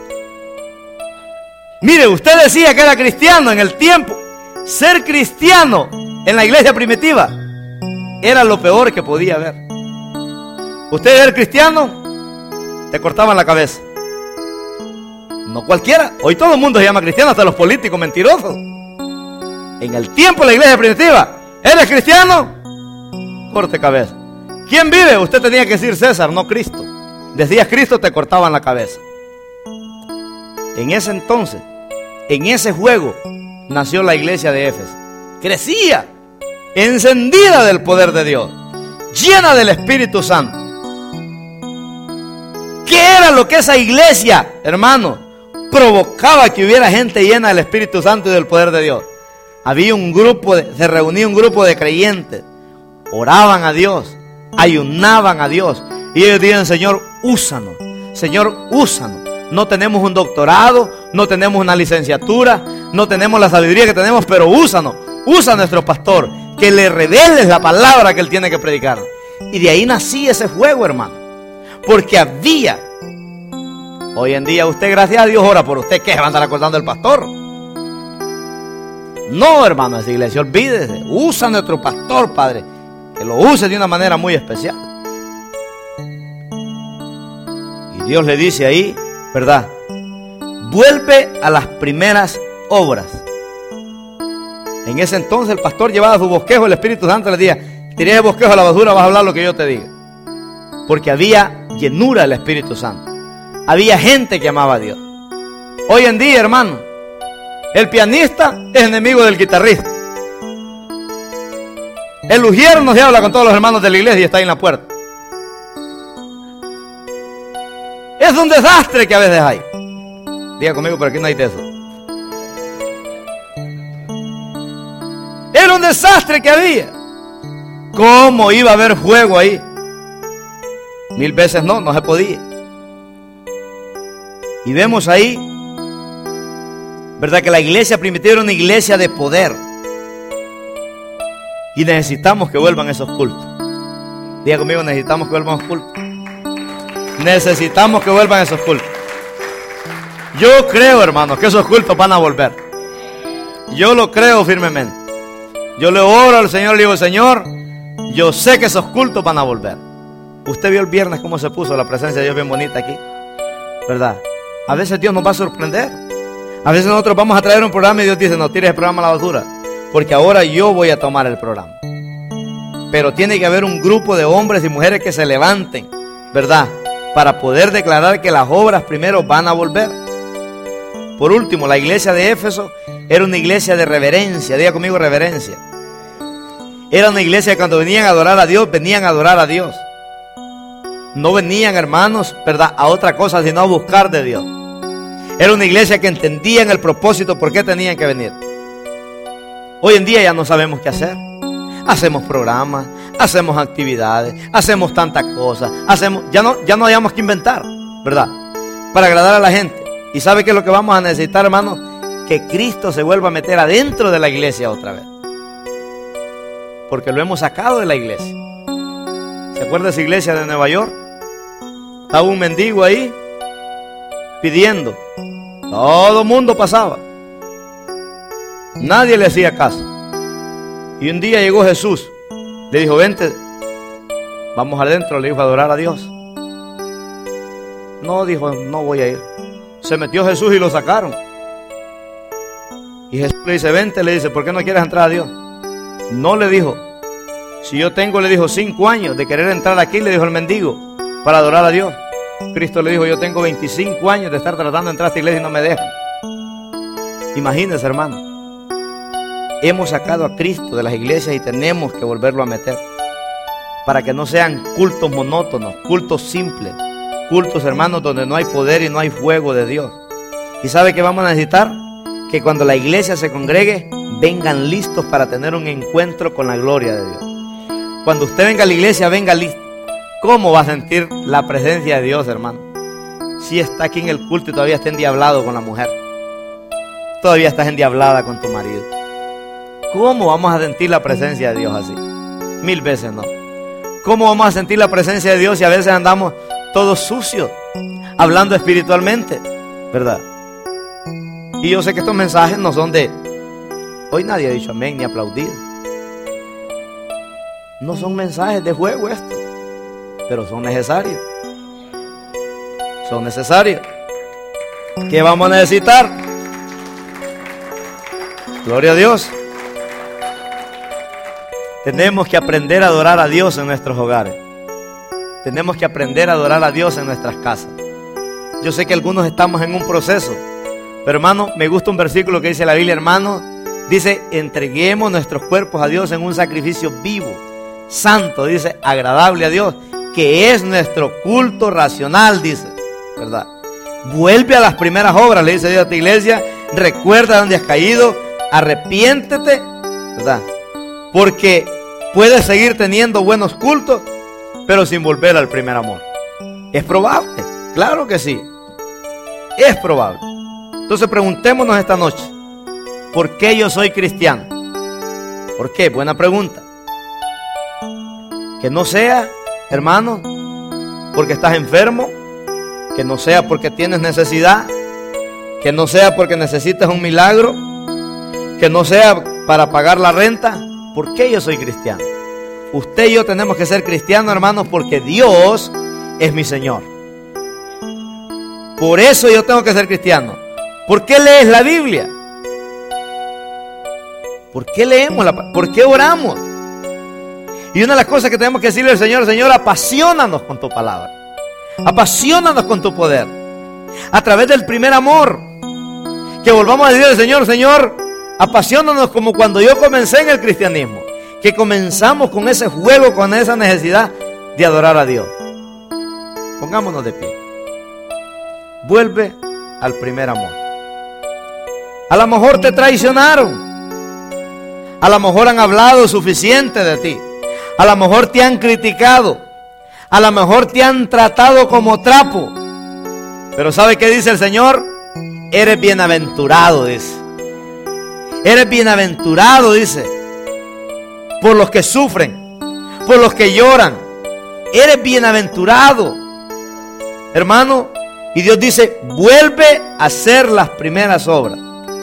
Mire, usted decía que era cristiano en el tiempo. Ser cristiano en la iglesia primitiva era lo peor que podía haber. Usted era cristiano, te cortaban la cabeza. No cualquiera. Hoy todo el mundo se llama cristiano, hasta los políticos mentirosos. En el tiempo de la iglesia primitiva, ¿eres cristiano? Corte cabeza. ¿Quién vive? Usted tenía que decir César, no Cristo. Decías Cristo, te cortaban la cabeza. En ese entonces, en ese juego, nació la iglesia de Éfeso. Crecía, encendida del poder de Dios, llena del Espíritu Santo. ¿Qué era lo que esa iglesia, hermano, provocaba que hubiera gente llena del Espíritu Santo y del poder de Dios? Había un grupo, de, se reunía un grupo de creyentes, oraban a Dios, ayunaban a Dios, y ellos decían: Señor, úsanos, Señor, úsanos. No tenemos un doctorado, no tenemos una licenciatura, no tenemos la sabiduría que tenemos, pero úsanos, usa a nuestro pastor, que le reveles la palabra que él tiene que predicar. Y de ahí nacía ese fuego, hermano, porque había. Hoy en día usted, gracias a Dios, ora por usted. ¿Qué? ¿Se va a andar acordando del pastor? No, hermano, esa iglesia, olvídese. Usa a nuestro pastor, Padre, que lo use de una manera muy especial. Y Dios le dice ahí, ¿verdad? Vuelve a las primeras obras. En ese entonces el pastor llevaba su bosquejo, el Espíritu Santo le decía: tiré el bosquejo a la basura, vas a hablar lo que yo te diga. Porque había llenura del Espíritu Santo. Había gente que amaba a Dios. Hoy en día, hermano, el pianista es enemigo del guitarrista. El ujier no se habla con todos los hermanos de la iglesia y está ahí en la puerta. Es un desastre que a veces hay. Diga conmigo, pero aquí no hay de eso. Era un desastre que había. ¿Cómo iba a haber fuego ahí? Mil veces no, no se podía. Y vemos ahí, ¿verdad?, que la iglesia primitiva era una iglesia de poder. Y necesitamos que vuelvan esos cultos. Diga conmigo, necesitamos que vuelvan esos cultos. Necesitamos que vuelvan esos cultos. Yo creo, hermanos, que esos cultos van a volver. Yo lo creo firmemente. Yo le oro al Señor, le digo: Señor, yo sé que esos cultos van a volver. Usted vio el viernes cómo se puso la presencia de Dios bien bonita aquí, ¿verdad? A veces Dios nos va a sorprender. A veces nosotros vamos a traer un programa y Dios dice: no tires el programa a la basura, porque ahora yo voy a tomar el programa. Pero tiene que haber un grupo de hombres y mujeres que se levanten, ¿verdad?, para poder declarar que las obras primero van a volver. Por último, la iglesia de Éfeso era una iglesia de reverencia. Diga conmigo, reverencia. Era una iglesia que cuando venían a adorar a Dios, venían a adorar a Dios. No venían, hermanos, ¿verdad?, a otra cosa, sino a buscar de Dios. Era una iglesia que entendían el propósito, por qué tenían que venir. Hoy en día ya no sabemos qué hacer. Hacemos programas, hacemos actividades, hacemos tantas cosas, hacemos, ya no, ya no hayamos que inventar, ¿verdad?, para agradar a la gente. ¿Y sabe qué es lo que vamos a necesitar, hermanos? Que Cristo se vuelva a meter adentro de la iglesia otra vez. Porque lo hemos sacado de la iglesia. ¿Se acuerda de esa iglesia de Nueva York? Estaba un mendigo ahí pidiendo. Todo el mundo pasaba. Nadie le hacía caso. Y un día llegó Jesús. Le dijo: vente, vamos adentro. Le dijo: a adorar a Dios. No, dijo: no voy a ir. Se metió Jesús y lo sacaron. Y Jesús le dice: vente, le dice: ¿por qué no quieres entrar a Dios? No, le dijo: si yo tengo, le dijo, cinco años de querer entrar aquí, le dijo el mendigo, para adorar a Dios. Cristo le dijo: yo tengo veinticinco años de estar tratando de entrar a esta iglesia y no me dejan. Imagínense, hermano. Hemos sacado a Cristo de las iglesias y tenemos que volverlo a meter, para que no sean cultos monótonos, cultos simples, cultos, hermanos, donde no hay poder y no hay fuego de Dios. ¿Y sabe qué vamos a necesitar? Que cuando la iglesia se congregue, vengan listos para tener un encuentro con la gloria de Dios. Cuando usted venga a la iglesia, venga listo. ¿Cómo va a sentir la presencia de Dios, hermano? Si está aquí en el culto y todavía está endiablado con la mujer, todavía estás endiablada con tu marido, ¿cómo vamos a sentir la presencia de Dios así? Mil veces no. ¿Cómo vamos a sentir la presencia de Dios si a veces andamos todos sucios, hablando espiritualmente, ¿verdad? Y yo sé que estos mensajes no son de... Hoy nadie ha dicho amén ni aplaudido. No son mensajes de juego estos, pero son necesarios. Son necesarios. ¿Qué vamos a necesitar? Gloria a Dios. Tenemos que aprender a adorar a Dios en nuestros hogares. Tenemos que aprender a adorar a Dios en nuestras casas. Yo sé que algunos estamos en un proceso, pero hermano, me gusta un versículo que dice la Biblia, hermano. Dice, entreguemos nuestros cuerpos a Dios en un sacrificio vivo, santo, dice, agradable a Dios, que es nuestro culto racional, dice, ¿verdad? Vuelve a las primeras obras, le dice Dios a tu iglesia. Recuerda dónde has caído, arrepiéntete, ¿verdad? Porque puedes seguir teniendo buenos cultos, pero sin volver al primer amor. ¿Es probable? Claro que sí. Es probable. Entonces preguntémonos esta noche, ¿por qué yo soy cristiano? ¿Por qué? Buena pregunta. Que no sea, hermano, porque estás enfermo. Que no sea porque tienes necesidad. Que no sea porque necesitas un milagro. Que no sea para pagar la renta. ¿Por qué yo soy cristiano? Usted y yo tenemos que ser cristianos, hermanos, porque Dios es mi Señor. Por eso yo tengo que ser cristiano. ¿Por qué lees la Biblia? ¿Por qué leemos la Biblia? ¿Por qué oramos? Y una de las cosas que tenemos que decirle al Señor, Señor, apaciónanos con tu palabra. Apaciónanos con tu poder. A través del primer amor. Que volvamos a decirle al Señor, Señor, apaciónanos como cuando yo comencé en el cristianismo. Que comenzamos con ese juego, con esa necesidad de adorar a Dios. Pongámonos de pie. Vuelve al primer amor. A lo mejor te traicionaron. A lo mejor han hablado suficiente de ti. A lo mejor te han criticado. A lo mejor te han tratado como trapo. Pero ¿sabe qué dice el Señor? Eres bienaventurado, dice. Eres bienaventurado, dice. Por los que sufren, por los que lloran. Eres bienaventurado, hermano. Y Dios dice, vuelve a hacer las primeras obras.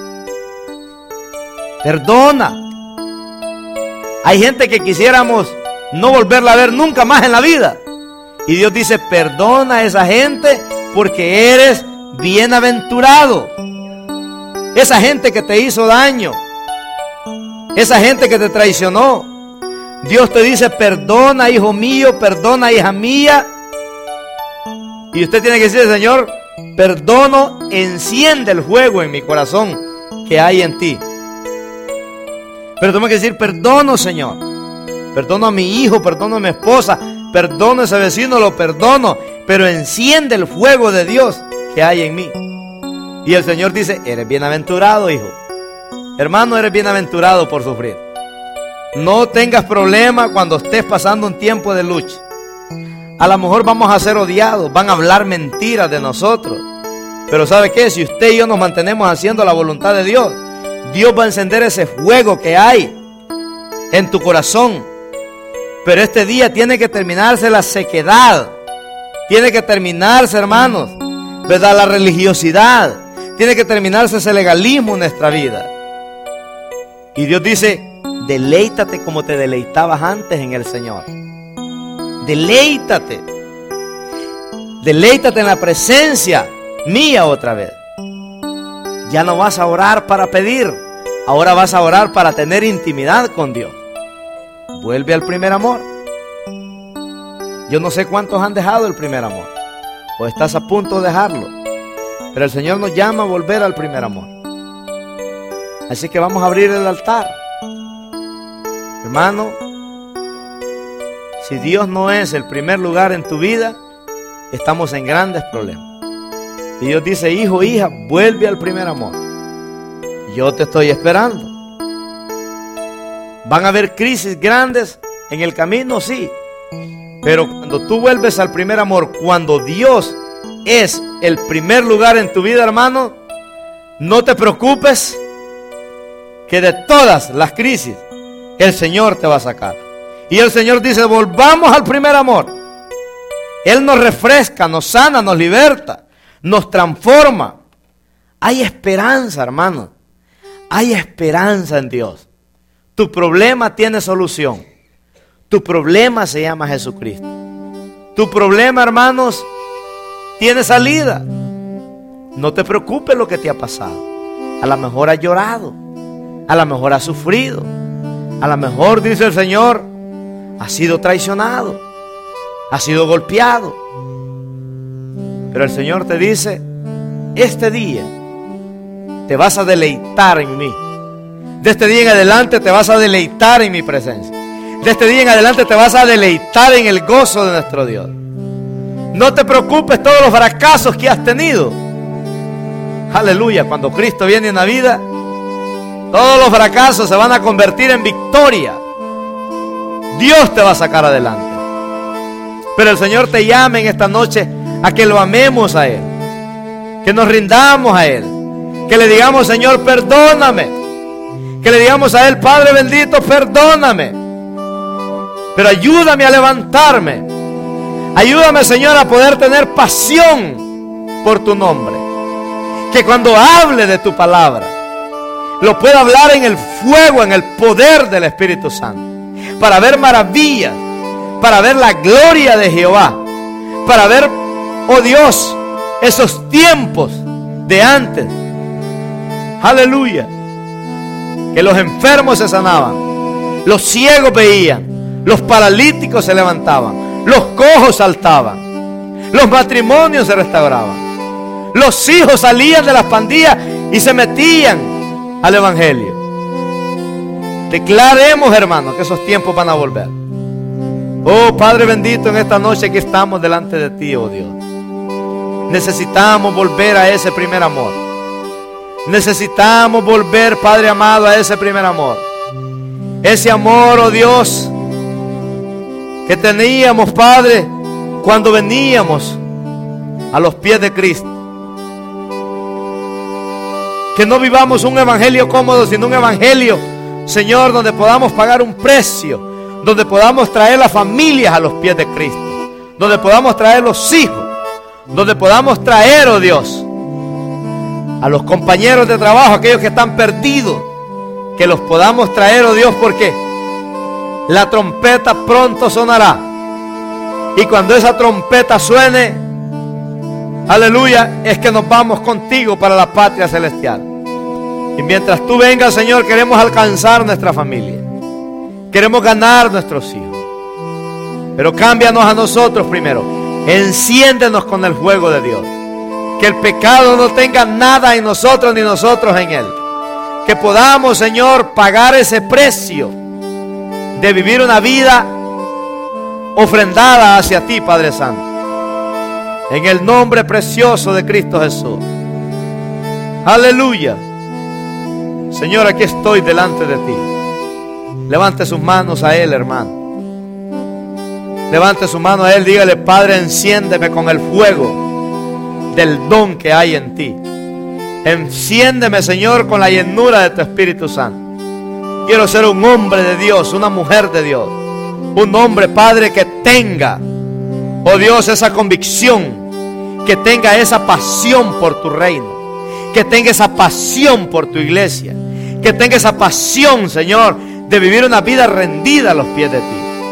Perdona. Hay gente que quisiéramos no volverla a ver nunca más en la vida. Y Dios dice, perdona a esa gente porque eres bienaventurado. Esa gente que te hizo daño, esa gente que te traicionó, Dios te dice, perdona, hijo mío, perdona, hija mía. Y usted tiene que decir, Señor, perdono, enciende el fuego en mi corazón que hay en ti. Pero tengo que decir, perdono, Señor. Perdono a mi hijo, perdono a mi esposa, perdono a ese vecino, lo perdono. Pero enciende el fuego de Dios que hay en mí. Y el Señor dice, eres bienaventurado, hijo. Hermano, eres bienaventurado por sufrir. No tengas problema cuando estés pasando un tiempo de lucha. A lo mejor vamos a ser odiados, van a hablar mentiras de nosotros. Pero ¿sabe qué? Si usted y yo nos mantenemos haciendo la voluntad de Dios, Dios va a encender ese fuego que hay en tu corazón. Pero este día tiene que terminarse la sequedad. Tiene que terminarse, hermanos, ¿verdad? La religiosidad. Tiene que terminarse ese legalismo en nuestra vida. Y Dios dice, deleítate como te deleitabas antes en el Señor. Deleítate. Deleítate en la presencia mía otra vez. Ya no vas a orar para pedir. Ahora vas a orar para tener intimidad con Dios. Vuelve al primer amor. Yo no sé cuántos han dejado el primer amor, o estás a punto de dejarlo. Pero el Señor nos llama a volver al primer amor. Así que vamos a abrir el altar. Hermano, si Dios no es el primer lugar en tu vida, estamos en grandes problemas. Y Dios dice, hijo, hija, vuelve al primer amor. Yo te estoy esperando. ¿Van a haber crisis grandes en el camino? Sí. Pero cuando tú vuelves al primer amor, cuando Dios es el primer lugar en tu vida, hermano, no te preocupes que de todas las crisis el Señor te va a sacar. Y el Señor dice, volvamos al primer amor. Él nos refresca, nos sana, nos liberta, nos transforma. Hay esperanza, hermano. Hay esperanza en Dios. Tu problema tiene solución. Tu problema se llama Jesucristo. Tu problema, hermanos, tiene salida. No te preocupes lo que te ha pasado. A lo mejor has llorado. A lo mejor has sufrido. A lo mejor, dice el Señor, has sido traicionado, has sido golpeado. Pero el Señor te dice, este día te vas a deleitar en mí. De este día en adelante te vas a deleitar en mi presencia. De este día en adelante te vas a deleitar en el gozo de nuestro Dios. No te preocupes todos los fracasos que has tenido. Aleluya, cuando Cristo viene en la vida, todos los fracasos se van a convertir en victoria. Dios te va a sacar adelante. Pero el Señor te llama en esta noche a que lo amemos a Él, que nos rindamos a Él, que le digamos, Señor, perdóname, que le digamos a Él, Padre bendito, perdóname, pero ayúdame a levantarme, ayúdame, Señor, a poder tener pasión por tu nombre, que cuando hable de tu palabra lo pueda hablar en el fuego, en el poder del Espíritu Santo, para ver maravillas, para ver la gloria de Jehová, para ver, oh Dios, esos tiempos de antes. Aleluya. Que los enfermos se sanaban, los ciegos veían, los paralíticos se levantaban, los cojos saltaban, los matrimonios se restauraban, los hijos salían de las pandillas y se metían al evangelio. Declaremos, hermanos, que esos tiempos van a volver. Oh Padre bendito, en esta noche aquí estamos delante de ti, oh Dios. Necesitamos volver a ese primer amor. Necesitamos volver, Padre amado, a ese primer amor. Ese amor, oh Dios, que teníamos, Padre, cuando veníamos a los pies de Cristo. Que no vivamos un evangelio cómodo, sino un evangelio, Señor, donde podamos pagar un precio, donde podamos traer las familias a los pies de Cristo, donde podamos traer los hijos, donde podamos traer, oh Dios, a los compañeros de trabajo, aquellos que están perdidos, que los podamos traer, oh Dios, porque la trompeta pronto sonará. Y cuando esa trompeta suene, aleluya, es que nos vamos contigo para la patria celestial. Y mientras tú vengas, Señor, queremos alcanzar nuestra familia, queremos ganar nuestros hijos. Pero cámbianos a nosotros primero, enciéndenos con el fuego de Dios. Que el pecado no tenga nada en nosotros ni nosotros en él. Que podamos, Señor, pagar ese precio de vivir una vida ofrendada hacia ti, Padre Santo. En el nombre precioso de Cristo Jesús. Aleluya. Señor, aquí estoy delante de ti. Levante sus manos a Él, hermano. Levante su mano a Él, dígale, Padre, enciéndeme con el fuego del don que hay en ti. Enciéndeme, Señor, con la llenura de tu Espíritu Santo. Quiero ser un hombre de Dios, una mujer de Dios. Un hombre, Padre, que tenga, oh Dios, esa convicción, que tenga esa pasión por tu reino, que tenga esa pasión por tu iglesia, que tenga esa pasión, Señor, de vivir una vida rendida a los pies de ti.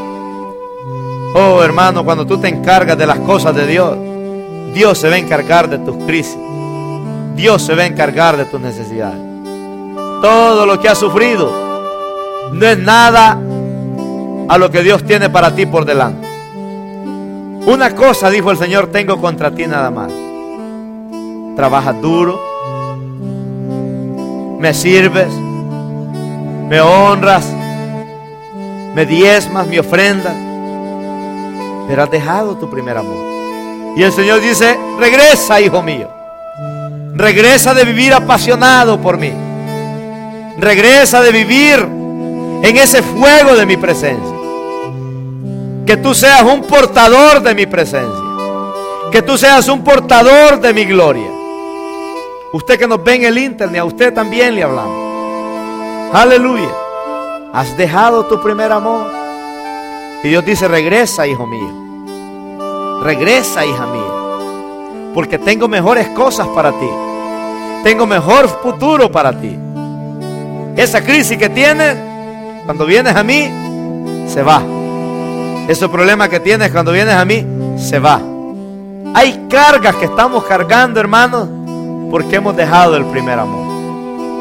Oh, hermano, cuando tú te encargas de las cosas de Dios, Dios se va a encargar de tus crisis. Dios se va a encargar de tus necesidades. Todo lo que has sufrido no es nada a lo que Dios tiene para ti por delante. Una cosa, dijo el Señor, tengo contra ti nada más. Trabajas duro, me sirves, me honras, me diezmas, me ofrendas, pero has dejado tu primer amor. Y el Señor dice, regresa, hijo mío. Regresa de vivir apasionado por mí. Regresa de vivir en ese fuego de mi presencia. Que tú seas un portador de mi presencia. Que tú seas un portador de mi gloria. Usted que nos ve en el internet, a usted también le hablamos. Aleluya. Has dejado tu primer amor. Y Dios dice, regresa, hijo mío. Regresa, hija mía. Porque tengo mejores cosas para ti. Tengo mejor futuro para ti. Esa crisis que tienes, cuando vienes a mí, se va. Ese problema que tienes cuando vienes a mí, se va. Hay cargas que estamos cargando, hermanos, porque hemos dejado el primer amor.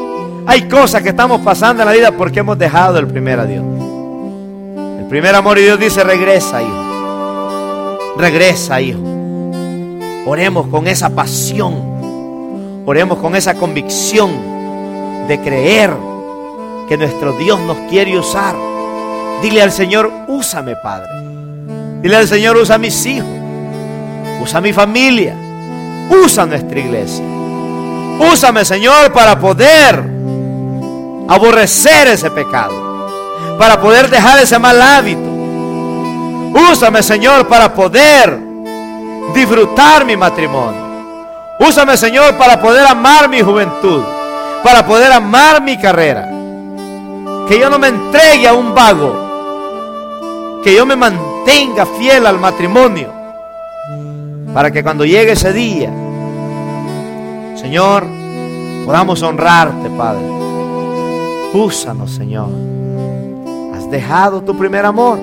Hay cosas que estamos pasando en la vida porque hemos dejado el primer a Dios. El primer amor, y Dios dice: regresa, hijo. Regresa, hijo. Oremos con esa pasión. Oremos con esa convicción de creer que nuestro Dios nos quiere usar. Dile al Señor: úsame, Padre. Dile al Señor: usa a mis hijos, usa a mi familia, usa nuestra iglesia. Úsame, Señor, para poder aborrecer ese pecado, para poder dejar ese mal hábito. Úsame, Señor, para poder disfrutar mi matrimonio. Úsame, Señor, para poder amar mi juventud, para poder amar mi carrera. Que yo no me entregue a un vago, que yo me mantenga fiel al matrimonio, para que cuando llegue ese día, Señor, podamos honrarte, Padre. Úsanos, Señor. Has dejado tu primer amor.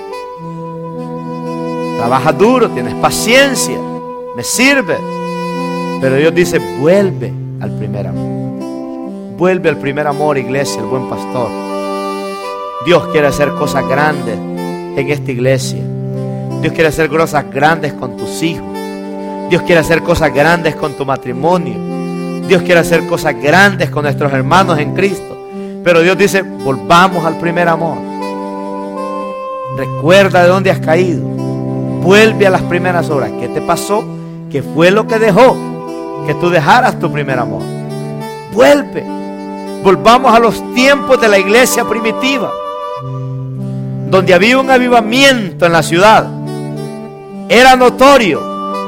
Trabajas duro, tienes paciencia, me sirve. Pero Dios dice: vuelve al primer amor. Vuelve al primer amor, iglesia, el buen pastor. Dios quiere hacer cosas grandes en esta iglesia. Dios quiere hacer cosas grandes con tus hijos. Dios quiere hacer cosas grandes con tu matrimonio. Dios quiere hacer cosas grandes con nuestros hermanos en Cristo. Pero Dios dice: volvamos al primer amor. Recuerda de dónde has caído. Vuelve a las primeras obras. ¿Qué te pasó? ¿Qué fue lo que dejó que tú dejaras tu primer amor? Vuelve. Volvamos a los tiempos de la iglesia primitiva, donde había un avivamiento en la ciudad. Era notorio.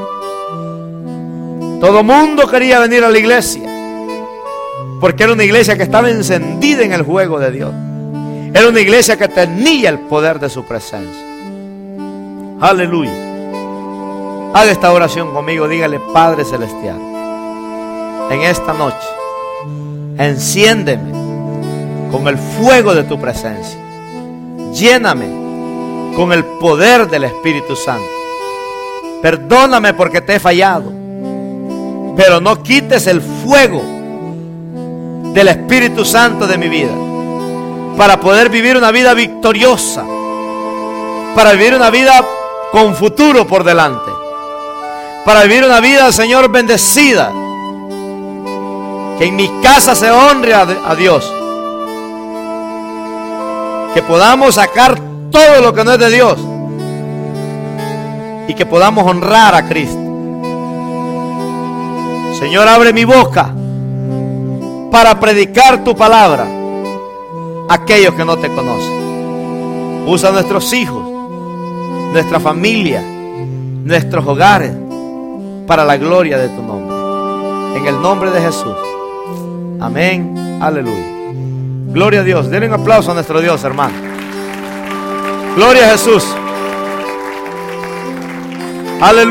Todo mundo quería venir a la iglesia, porque era una iglesia que estaba encendida en el juego de Dios. Era una iglesia que tenía el poder de su presencia. Aleluya. Haga esta oración conmigo. Dígale: Padre Celestial, en esta noche, enciéndeme con el fuego de tu presencia. Lléname con el poder del Espíritu Santo. Perdóname porque te he fallado, pero no quites el fuego del Espíritu Santo de mi vida, para poder vivir una vida victoriosa, para vivir una vida con futuro por delante, para vivir una vida, Señor, bendecida. Que en mi casa se honre a, a Dios. Que podamos sacar todo lo que no es de Dios, y que podamos honrar a Cristo. Señor, abre mi boca para predicar tu palabra a aquellos que no te conocen. Usa a nuestros hijos, nuestra familia, nuestros hogares, para la gloria de tu nombre. En el nombre de Jesús. Amén. Aleluya. Gloria a Dios. Denle un aplauso a nuestro Dios, hermano. Gloria a Jesús. Aleluya.